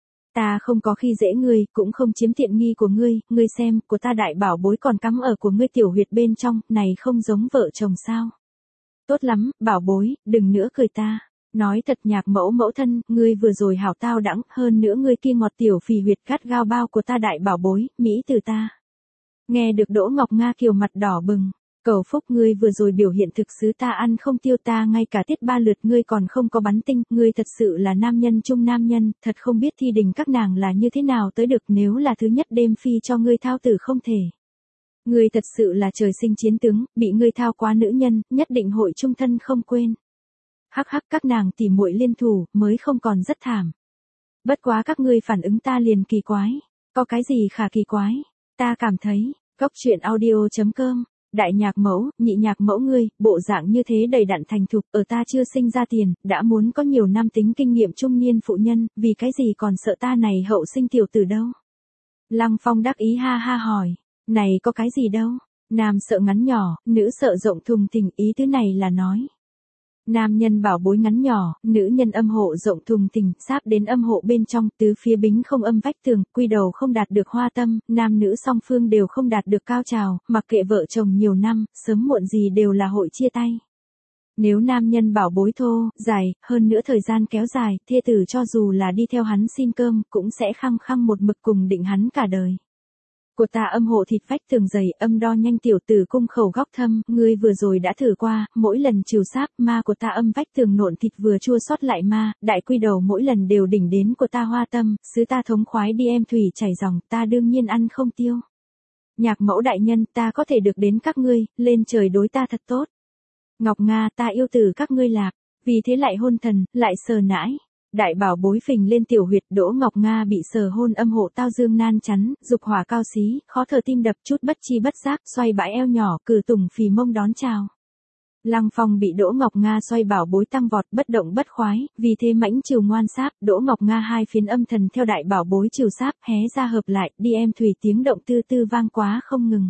Ta không có khi dễ ngươi, cũng không chiếm tiện nghi của ngươi, ngươi xem, của ta đại bảo bối còn cắm ở của ngươi tiểu huyệt bên trong, này không giống vợ chồng sao. Tốt lắm, bảo bối, đừng nữa cười ta. Nói thật nhạc mẫu mẫu thân, ngươi vừa rồi hảo tao đãng, hơn nữa ngươi kia ngọt tiểu phì huyệt gắt gao bao của ta đại bảo bối, mỹ từ ta. Nghe được Đỗ Ngọc Nga kiều mặt đỏ bừng, cầu phúc ngươi vừa rồi biểu hiện thực sự ta ăn không tiêu ta ngay cả tiết ba lượt ngươi còn không có bắn tinh, ngươi thật sự là nam nhân trung nam nhân, thật không biết thi đình các nàng là như thế nào tới được nếu là thứ nhất đêm phi cho ngươi thao tử không thể. Ngươi thật sự là trời sinh chiến tướng, bị ngươi thao quá nữ nhân, nhất định hội trung thân không quên. Hắc hắc các nàng tỉ muội liên thủ, mới không còn rất thảm. Bất quá các ngươi phản ứng ta liền kỳ quái. Có cái gì khả kỳ quái? Ta cảm thấy, góc truyện audio.com, đại nhạc mẫu, nhị nhạc mẫu ngươi, bộ dạng như thế đầy đặn thành thục, ở ta chưa sinh ra tiền, đã muốn có nhiều năm tính kinh nghiệm trung niên phụ nhân, vì cái gì còn sợ ta này hậu sinh tiểu tử đâu? Lăng Phong đắc ý ha ha hỏi, này có cái gì đâu? Nam sợ ngắn nhỏ, nữ sợ rộng thùng thình, ý thứ này là nói. Nam nhân bảo bối ngắn nhỏ, nữ nhân âm hộ rộng thùng thình, sáp đến âm hộ bên trong, tứ phía bính không âm vách tường, quy đầu không đạt được hoa tâm, nam nữ song phương đều không đạt được cao trào, mặc kệ vợ chồng nhiều năm, sớm muộn gì đều là hội chia tay. Nếu nam nhân bảo bối thô, dài, hơn nữa thời gian kéo dài, thê tử cho dù là đi theo hắn xin cơm, cũng sẽ khăng khăng một mực cùng định hắn cả đời. Của ta âm hộ thịt vách tường dày, âm đo nhanh tiểu tử cung khẩu góc thâm, ngươi vừa rồi đã thử qua, mỗi lần trừ sáp, ma của ta âm vách tường nộn thịt vừa chua xót lại ma, đại quy đầu mỗi lần đều đỉnh đến của ta hoa tâm, sứ ta thống khoái đi em thủy chảy dòng, ta đương nhiên ăn không tiêu. Nhạc mẫu đại nhân, ta có thể được đến các ngươi, lên trời đối ta thật tốt. Ngọc Nga, ta yêu tử các ngươi lạc, vì thế lại hôn thần, lại sờ nãi. Đại bảo bối phình lên tiểu huyệt, Đỗ Ngọc Nga bị sờ hôn âm hộ tao dương nan chắn, dục hỏa cao xí, khó thở tim đập chút bất chi bất giác, xoay bãi eo nhỏ, cử tùng phì mông đón chào. Lăng Phong bị Đỗ Ngọc Nga xoay bảo bối tăng vọt bất động bất khoái, vì thế mãnh trừ ngoan sáp, Đỗ Ngọc Nga hai phiến âm thần theo đại bảo bối trừ sáp hé ra hợp lại, đi em thủy tiếng động tư tư vang quá không ngừng.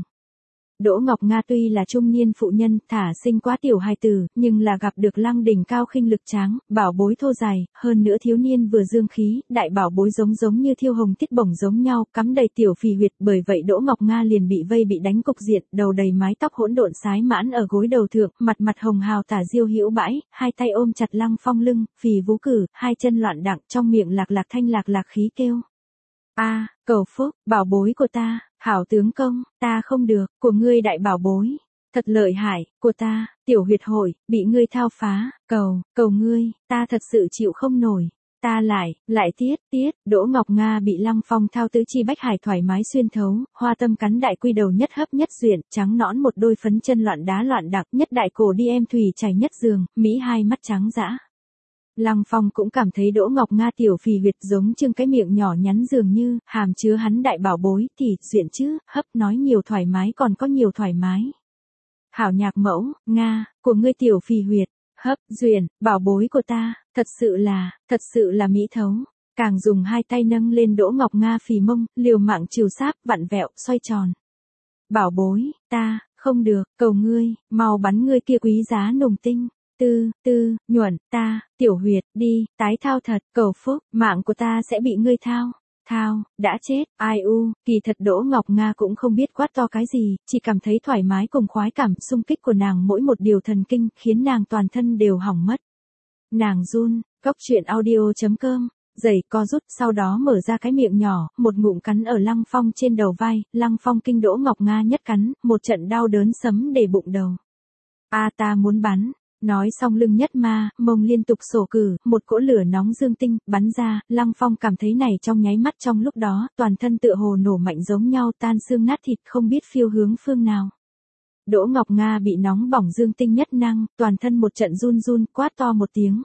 Đỗ Ngọc Nga tuy là trung niên phụ nhân, thả sinh quá tiểu hài tử, nhưng là gặp được Lăng đỉnh cao khinh lực tráng, bảo bối thô dài, hơn nữa thiếu niên vừa dương khí, đại bảo bối giống giống như thiêu hồng tiết bổng giống nhau, cắm đầy tiểu phì huyệt, bởi vậy Đỗ Ngọc Nga liền bị vây bị đánh cục diện, đầu đầy mái tóc hỗn độn sái mãn ở gối đầu thượng, mặt mặt hồng hào tả diêu hữu bãi, hai tay ôm chặt Lăng Phong lưng, phì vú cử, hai chân loạn đặng, trong miệng lạc lạc thanh lạc lạc khí kêu. A, cầu phúc, bảo bối của ta, hảo tướng công, ta không được, của ngươi đại bảo bối, thật lợi hại, của ta, tiểu huyệt hội, bị ngươi thao phá, cầu, cầu ngươi, ta thật sự chịu không nổi, ta lại, lại tiết, tiết, Đỗ Ngọc Nga bị Lăng Phong thao tứ chi bách hải thoải mái xuyên thấu, hoa tâm cắn đại quy đầu nhất hấp nhất duyện, trắng nõn một đôi phấn chân loạn đá loạn đặc, nhất đại cổ đi em thủy chảy nhất giường, mỹ hai mắt trắng dã. Lăng Phong cũng cảm thấy Đỗ Ngọc Nga tiểu phì huyệt giống trưng cái miệng nhỏ nhắn dường như, hàm chứa hắn đại bảo bối, thì, duyện chứ, hấp nói nhiều thoải mái còn có nhiều thoải mái. Hảo nhạc mẫu, Nga, của ngươi tiểu phì huyệt, hấp, duyện, bảo bối của ta, thật sự là, thật sự là mỹ thấu. Càng dùng hai tay nâng lên Đỗ Ngọc Nga phì mông, liều mạng trừ sáp, vặn vẹo, xoay tròn. Bảo bối, ta, không được, cầu ngươi, mau bắn ngươi kia quý giá nùng tinh. Tư, tư, nhuận, ta, tiểu huyệt, đi, tái thao thật, cầu phúc, mạng của ta sẽ bị ngươi thao. Thao, đã chết, ai u, kỳ thật Đỗ Ngọc Nga cũng không biết quát to cái gì, chỉ cảm thấy thoải mái cùng khoái cảm xung kích của nàng mỗi một điều thần kinh, khiến nàng toàn thân đều hỏng mất. Nàng run, góc truyện audio chấm com, giày co rút, sau đó mở ra cái miệng nhỏ, một ngụm cắn ở Lăng Phong trên đầu vai, Lăng Phong kinh Đỗ Ngọc Nga nhất cắn, một trận đau đớn sấm để bụng đầu. A ta muốn bắn. Nói xong lưng nhất ma, mông liên tục sổ cử, một cỗ lửa nóng dương tinh, bắn ra, Lăng Phong cảm thấy này trong nháy mắt trong lúc đó, toàn thân tựa hồ nổ mạnh giống nhau tan xương nát thịt không biết phiêu hướng phương nào. Đỗ Ngọc Nga bị nóng bỏng dương tinh nhất năng, toàn thân một trận run run, quát to một tiếng.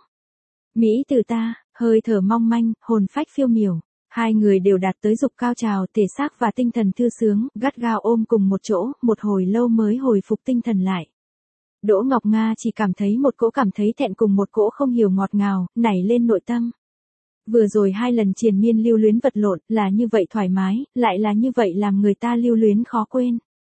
Mỹ từ ta, hơi thở mong manh, hồn phách phiêu miểu. Hai người đều đạt tới dục cao trào, thể xác và tinh thần thư sướng, gắt gao ôm cùng một chỗ, một hồi lâu mới hồi phục tinh thần lại. Đỗ Ngọc Nga chỉ cảm thấy một cỗ cảm thấy thẹn cùng một cỗ không hiểu ngọt ngào, nảy lên nội tâm. Vừa rồi hai lần triền miên lưu luyến vật lộn, là như vậy thoải mái, lại là như vậy làm người ta lưu luyến khó quên.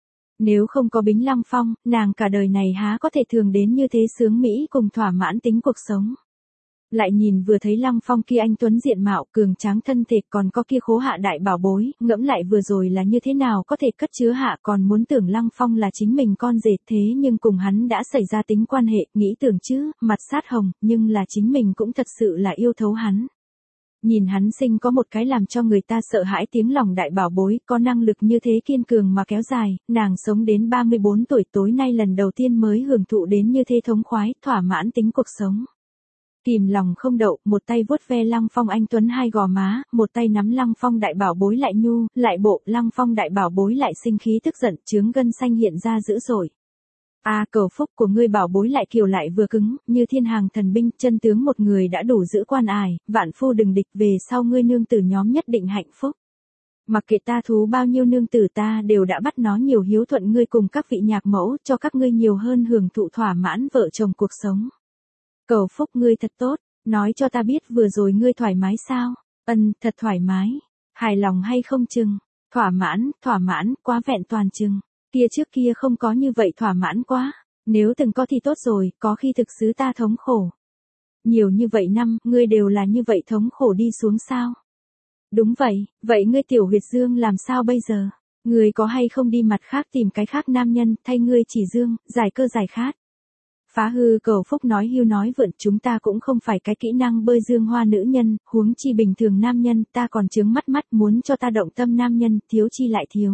Nếu không có Bính Lăng Phong, nàng cả đời này há có thể thường đến như thế sướng mỹ cùng thỏa mãn tính cuộc sống. Lại nhìn vừa thấy Lăng Phong kia anh tuấn diện mạo, cường tráng thân thể, còn có kia khố hạ đại bảo bối, ngẫm lại vừa rồi là như thế nào có thể cất chứa hạ, còn muốn tưởng Lăng Phong là chính mình con rể, thế nhưng cùng hắn đã xảy ra tính quan hệ, nghĩ tưởng chứ, mặt sát hồng, nhưng là chính mình cũng thật sự là yêu thấu hắn. Nhìn hắn sinh có một cái làm cho người ta sợ hãi tiếng lòng đại bảo bối, có năng lực như thế kiên cường mà kéo dài, nàng sống đến ba mươi bốn tuổi tối nay lần đầu tiên mới hưởng thụ đến như thế thống khoái, thỏa mãn tính cuộc sống. Kìm lòng không đậu, một tay vuốt ve Lăng Phong anh tuấn hai gò má, một tay nắm Lăng Phong đại bảo bối lại nhu, lại bộ, Lăng Phong đại bảo bối lại sinh khí tức giận, chướng gân xanh hiện ra dữ dội. A à, cầu phúc của ngươi bảo bối lại kiều lại vừa cứng, như thiên hàng thần binh, chân tướng một người đã đủ giữ quan ải, vạn phu đừng địch, về sau ngươi nương tử nhóm nhất định hạnh phúc. Mặc kệ ta thú bao nhiêu nương tử ta đều đã bắt nó nhiều hiếu thuận ngươi cùng các vị nhạc mẫu, cho các ngươi nhiều hơn hưởng thụ thỏa mãn vợ chồng cuộc sống. Cầu phúc ngươi thật tốt, nói cho ta biết vừa rồi ngươi thoải mái sao? Ân, thật thoải mái. Hài lòng hay không chừng? Thỏa mãn, thỏa mãn, quá vẹn toàn chừng. Kia trước kia không có như vậy thỏa mãn quá. Nếu từng có thì tốt rồi, có khi thực sự ta thống khổ. Nhiều như vậy năm, ngươi đều là như vậy thống khổ đi xuống sao? Đúng vậy, vậy ngươi tiểu huyệt dương làm sao bây giờ? Ngươi có hay không đi mặt khác tìm cái khác nam nhân, thay ngươi chỉ dương, giải cơ giải khát? Phá hư cầu phúc nói hưu nói vượn, chúng ta cũng không phải cái kỹ năng bơi dương hoa nữ nhân, huống chi bình thường nam nhân, ta còn chướng mắt mắt muốn cho ta động tâm nam nhân, thiếu chi lại thiếu.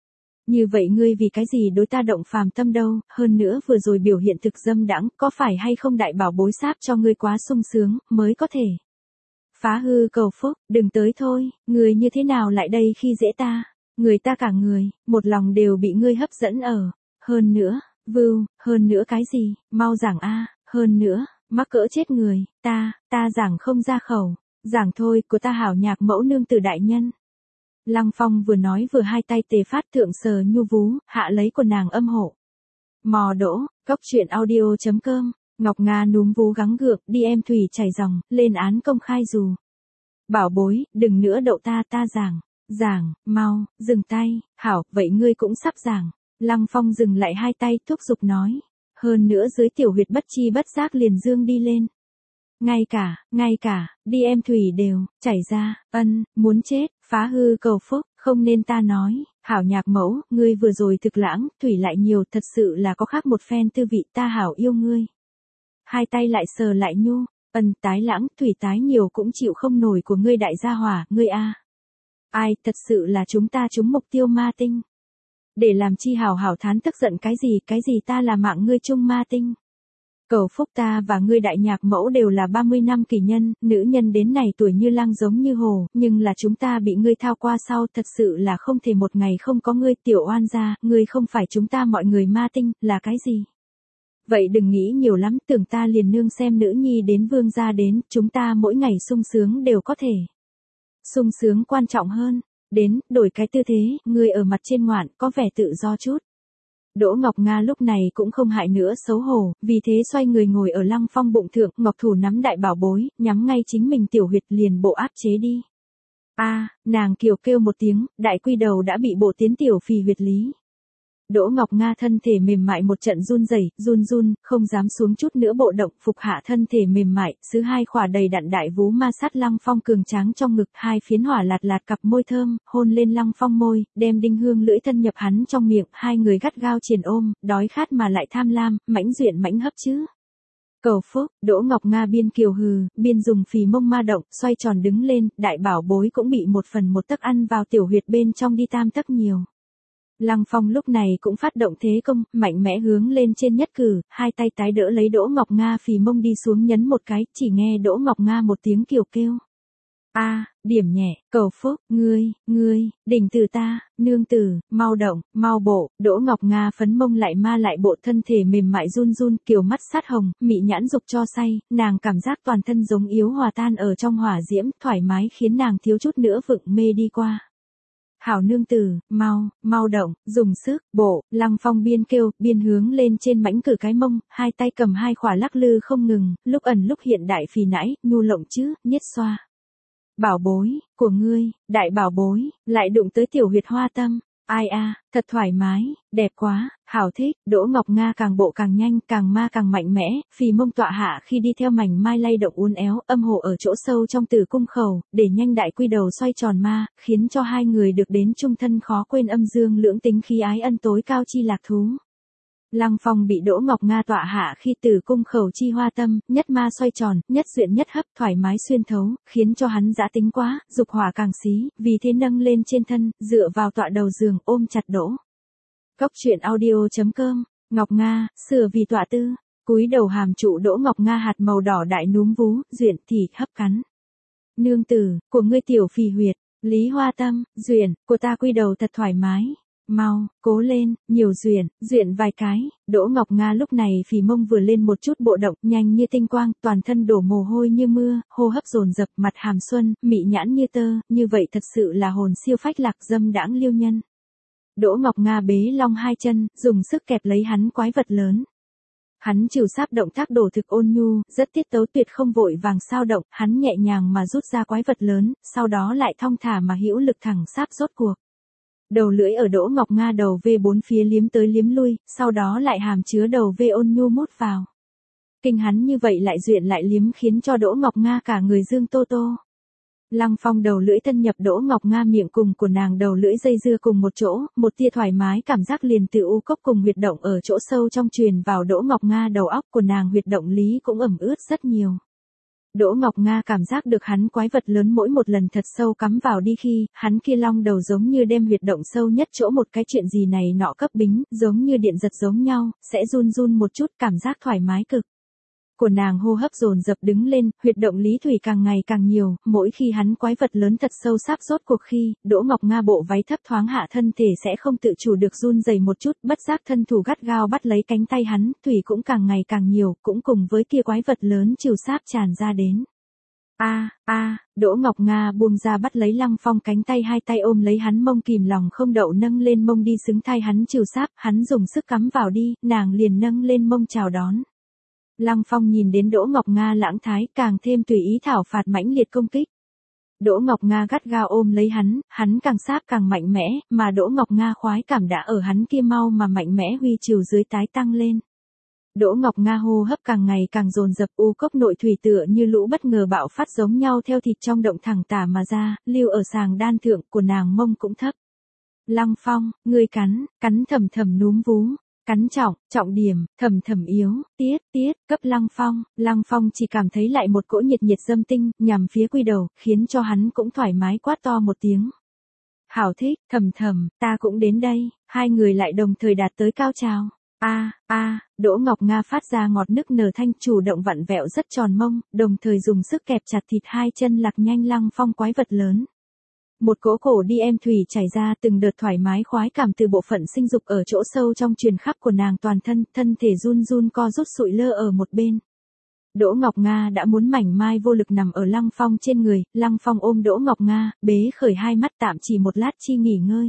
Như vậy ngươi vì cái gì đối ta động phàm tâm đâu, hơn nữa vừa rồi biểu hiện thực dâm đãng, có phải hay không đại bảo bối sáp cho ngươi quá sung sướng, mới có thể. Phá hư cầu phúc, đừng tới thôi, ngươi như thế nào lại đây khi dễ ta, người ta cả người, một lòng đều bị ngươi hấp dẫn ở, hơn nữa. Vưu, hơn nữa cái gì, mau giảng a, hơn nữa, mắc cỡ chết người, ta, ta giảng không ra khẩu, giảng thôi, của ta hảo nhạc mẫu nương tử đại nhân. Lăng Phong vừa nói vừa hai tay tề phát thượng sờ nhu vú, hạ lấy của nàng âm hộ. Mò Đỗ, Cốc truyện audio chấm com, Ngọc Nga núm vú gắng gượng, đi em thủy chảy ròng, lên án công khai dù. Bảo bối, đừng nữa đậu ta ta giảng, giảng, mau, dừng tay, hảo, vậy ngươi cũng sắp giảng. Lăng Phong dừng lại hai tay thúc giục nói. Hơn nữa dưới tiểu huyệt bất chi bất giác liền dương đi lên. Ngay cả, ngay cả, đi em thủy đều, chảy ra, ân, muốn chết, phá hư cầu phúc, không nên ta nói, hảo nhạc mẫu, ngươi vừa rồi thực lãng, thủy lại nhiều, thật sự là có khác một phen tư vị, ta hảo yêu ngươi. Hai tay lại sờ lại nhu, ân, tái lãng, thủy tái nhiều cũng chịu không nổi của ngươi đại gia hỏa, ngươi a. Ai, thật sự là chúng ta trúng mục tiêu ma tinh. Để làm chi hảo hảo thán tức giận cái gì, cái gì ta là mạng ngươi chung ma tinh. Cầu phúc ta và ngươi đại nhạc mẫu đều là ba mươi năm kỳ nhân, nữ nhân đến này tuổi như lăng giống như hồ, nhưng là chúng ta bị ngươi thao qua sau, thật sự là không thể một ngày không có ngươi tiểu oan gia, ngươi không phải chúng ta mọi người ma tinh, là cái gì? Vậy đừng nghĩ nhiều lắm, tưởng ta liền nương xem nữ nhi đến vương gia đến, chúng ta mỗi ngày sung sướng đều có thể. Sung sướng quan trọng hơn, đến, đổi cái tư thế, ngươi ở mặt trên ngoạn, có vẻ tự do chút. Đỗ Ngọc Nga lúc này cũng không hại nữa xấu hổ, vì thế xoay người ngồi ở Lăng Phong bụng thượng, ngọc thủ nắm đại bảo bối, nhắm ngay chính mình tiểu huyệt liền bộ áp chế đi. A, nàng kiều kêu một tiếng, đại quy đầu đã bị bộ tiến tiểu phì huyệt lý. Đỗ Ngọc Nga thân thể mềm mại một trận run rẩy, run run, không dám xuống chút nữa bộ động, phục hạ thân thể mềm mại, xứ hai khỏa đầy đặn đại vú ma sát Lăng Phong cường tráng trong ngực, hai phiến hỏa lạt lạt cặp môi thơm, hôn lên Lăng Phong môi, đem đinh hương lưỡi thân nhập hắn trong miệng, hai người gắt gao triền ôm, đói khát mà lại tham lam, mãnh duyện mãnh hấp chứ. Cầu phúc, Đỗ Ngọc Nga biên kiều hừ, biên dùng phì mông ma động, xoay tròn đứng lên, đại bảo bối cũng bị một phần một tấc ăn vào tiểu huyệt bên trong đi tam tấc nhiều. Lăng Phong lúc này cũng phát động thế công, mạnh mẽ hướng lên trên nhất cử, hai tay tái đỡ lấy Đỗ Ngọc Nga phì mông đi xuống nhấn một cái, chỉ nghe Đỗ Ngọc Nga một tiếng kiều kêu. A, điểm nhẹ, cầu phúc, ngươi, ngươi, đỉnh từ ta, nương tử, mau động, mau bộ, Đỗ Ngọc Nga phấn mông lại ma lại bộ thân thể mềm mại run run, kiều mắt sát hồng, mị nhãn dục cho say, nàng cảm giác toàn thân giống yếu hòa tan ở trong hỏa diễm, thoải mái khiến nàng thiếu chút nữa vựng mê đi qua. Hảo nương tử, mau, mau động, dùng sức, bộ, Lăng Phong biên kêu, biên hướng lên trên mãnh cử cái mông, hai tay cầm hai khỏa lắc lư không ngừng, lúc ẩn lúc hiện đại phì nãi, nhu lộng chứ, nhiết xoa. Bảo bối, của ngươi, đại bảo bối, lại đụng tới tiểu huyệt hoa tâm. Ai a, thật thoải mái, đẹp quá, hảo thích, Đỗ Ngọc Nga càng bộ càng nhanh, càng ma càng mạnh mẽ, phì mông tọa hạ khi đi theo mảnh mai lay động uốn éo, âm hộ ở chỗ sâu trong tử cung khẩu, để nhanh đại quy đầu xoay tròn ma, khiến cho hai người được đến chung thân khó quên âm dương lưỡng tính khí ái ân tối cao chi lạc thú. Lăng Phong bị Đỗ Ngọc Nga tọa hạ khi tử cung khẩu chi hoa tâm, nhất ma xoay tròn, nhất duyện nhất hấp, thoải mái xuyên thấu, khiến cho hắn dã tính quá, dục hỏa càng xí, vì thế nâng lên trên thân, dựa vào tọa đầu giường, ôm chặt Đỗ. Cốc truyện audio chấm com, Ngọc Nga, sửa vì tọa tư, cúi đầu hàm trụ Đỗ Ngọc Nga hạt màu đỏ đại núm vú, duyện thì hấp cắn. Nương tử, của ngươi tiểu phì huyệt, lý hoa tâm, duyện, của ta quy đầu thật thoải mái. Mau, cố lên, nhiều duyện, duyện vài cái, Đỗ Ngọc Nga lúc này phì mông vừa lên một chút bộ động, nhanh như tinh quang, toàn thân đổ mồ hôi như mưa, hô hấp dồn dập, mặt hàm xuân, mị nhãn như tơ, như vậy thật sự là hồn siêu phách lạc dâm đãng liêu nhân. Đỗ Ngọc Nga bế long hai chân, dùng sức kẹp lấy hắn quái vật lớn. Hắn trừ sáp động tác đổ thực ôn nhu, rất tiết tấu tuyệt không vội vàng sao động, hắn nhẹ nhàng mà rút ra quái vật lớn, sau đó lại thong thả mà hữu lực thẳng sáp rốt cuộc. Đầu lưỡi ở Đỗ Ngọc Nga đầu vê bốn phía liếm tới liếm lui, sau đó lại hàm chứa đầu vê ôn nhu mút vào. Kinh hắn như vậy lại duyện lại liếm khiến cho Đỗ Ngọc Nga cả người dương tô tô. Lăng Phong đầu lưỡi thân nhập Đỗ Ngọc Nga miệng cùng của nàng đầu lưỡi dây dưa cùng một chỗ, một tia thoải mái cảm giác liền từ u cốc cùng huyệt động ở chỗ sâu trong truyền vào Đỗ Ngọc Nga đầu óc của nàng huyệt động lý cũng ẩm ướt rất nhiều. Đỗ Ngọc Nga cảm giác được hắn quái vật lớn mỗi một lần thật sâu cắm vào đi khi, hắn kia long đầu giống như đem huyệt động sâu nhất chỗ một cái chuyện gì này nọ cấp bính, giống như điện giật giống nhau, sẽ run run một chút cảm giác thoải mái cực. Của nàng hô hấp dồn dập đứng lên, huyệt động lý thủy càng ngày càng nhiều, mỗi khi hắn quái vật lớn thật sâu sáp rốt cuộc khi, Đỗ Ngọc Nga bộ váy thấp thoáng hạ thân thể sẽ không tự chủ được run rẩy một chút, bất giác thân thủ gắt gao bắt lấy cánh tay hắn, thủy cũng càng ngày càng nhiều, cũng cùng với kia quái vật lớn chiều sáp tràn ra đến. A, a, Đỗ Ngọc Nga buông ra bắt lấy Lăng Phong cánh tay, hai tay ôm lấy hắn mông, kìm lòng không đậu nâng lên mông đi xứng thai hắn trừ sáp, hắn dùng sức cắm vào đi, nàng liền nâng lên mông chào đón. Lăng Phong nhìn đến Đỗ Ngọc Nga lãng thái, càng thêm tùy ý thảo phạt mãnh liệt công kích. Đỗ Ngọc Nga gắt gao ôm lấy hắn, hắn càng sáp càng mạnh mẽ, mà Đỗ Ngọc Nga khoái cảm đã ở hắn kia mau mà mạnh mẽ huy chiều dưới tái tăng lên. Đỗ Ngọc Nga hô hấp càng ngày càng dồn dập, u cốc nội thủy tựa như lũ bất ngờ bạo phát giống nhau theo thịt trong động thẳng tả mà ra, lưu ở sàng đan thượng của nàng mông cũng thấp. Lăng Phong, ngươi cắn, cắn thầm thầm núm vú, cắn trọng, trọng điểm, thầm thầm yếu, tiết, tiết, cấp Lăng Phong. Lăng Phong chỉ cảm thấy lại một cỗ nhiệt nhiệt dâm tinh, nhằm phía quy đầu, khiến cho hắn cũng thoải mái quát to một tiếng. Hảo thích, thầm thầm, ta cũng đến đây, hai người lại đồng thời đạt tới cao trào. A, a, Đỗ Ngọc Nga phát ra ngọt nức nở thanh, chủ động vặn vẹo rất tròn mông, đồng thời dùng sức kẹp chặt thịt hai chân lạc nhanh Lăng Phong quái vật lớn. Một cỗ cổ đi em thủy chảy ra, từng đợt thoải mái khoái cảm từ bộ phận sinh dục ở chỗ sâu trong truyền khắp của nàng toàn thân, thân thể run run co rút sụi lơ ở một bên. Đỗ Ngọc Nga đã muốn mảnh mai vô lực nằm ở Lăng Phong trên người, Lăng Phong ôm Đỗ Ngọc Nga, bế khởi hai mắt tạm chỉ một lát chi nghỉ ngơi.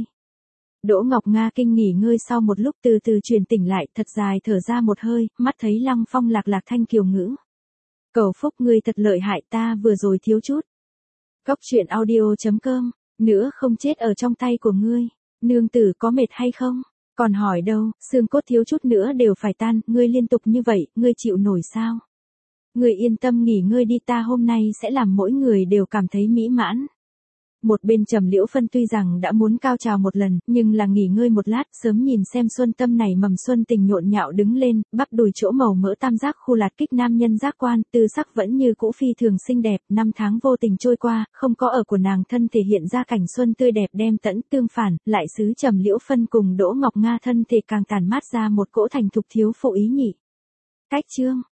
Đỗ Ngọc Nga kinh nghỉ ngơi sau một lúc từ từ truyền tỉnh lại, thật dài thở ra một hơi, mắt thấy Lăng Phong lạc lạc thanh kiều ngữ. Cầu phúc ngươi thật lợi hại, ta vừa rồi thiếu chút. Cốc truyện audio chấm com, nữa không chết ở trong tay của ngươi. Nương tử có mệt hay không? Còn hỏi đâu, xương cốt thiếu chút nữa đều phải tan, ngươi liên tục như vậy, ngươi chịu nổi sao? Ngươi yên tâm nghỉ ngơi đi, ta hôm nay sẽ làm mỗi người đều cảm thấy mỹ mãn. Một bên Trầm Liễu Phân tuy rằng đã muốn cao trào một lần, nhưng là nghỉ ngơi một lát, sớm nhìn xem Xuân Tâm này mầm xuân tình nhộn nhạo đứng lên, bắp đùi chỗ màu mỡ tam giác khu lạt kích nam nhân giác quan, tư sắc vẫn như cũ phi thường xinh đẹp, năm tháng vô tình trôi qua, không có ở của nàng thân thể hiện ra cảnh xuân tươi đẹp đem tẫn tương phản, lại xứ Trầm Liễu Phân cùng Đỗ Ngọc Nga thân thể càng tàn mát ra một cỗ thành thục thiếu phụ ý nhị. Cách chương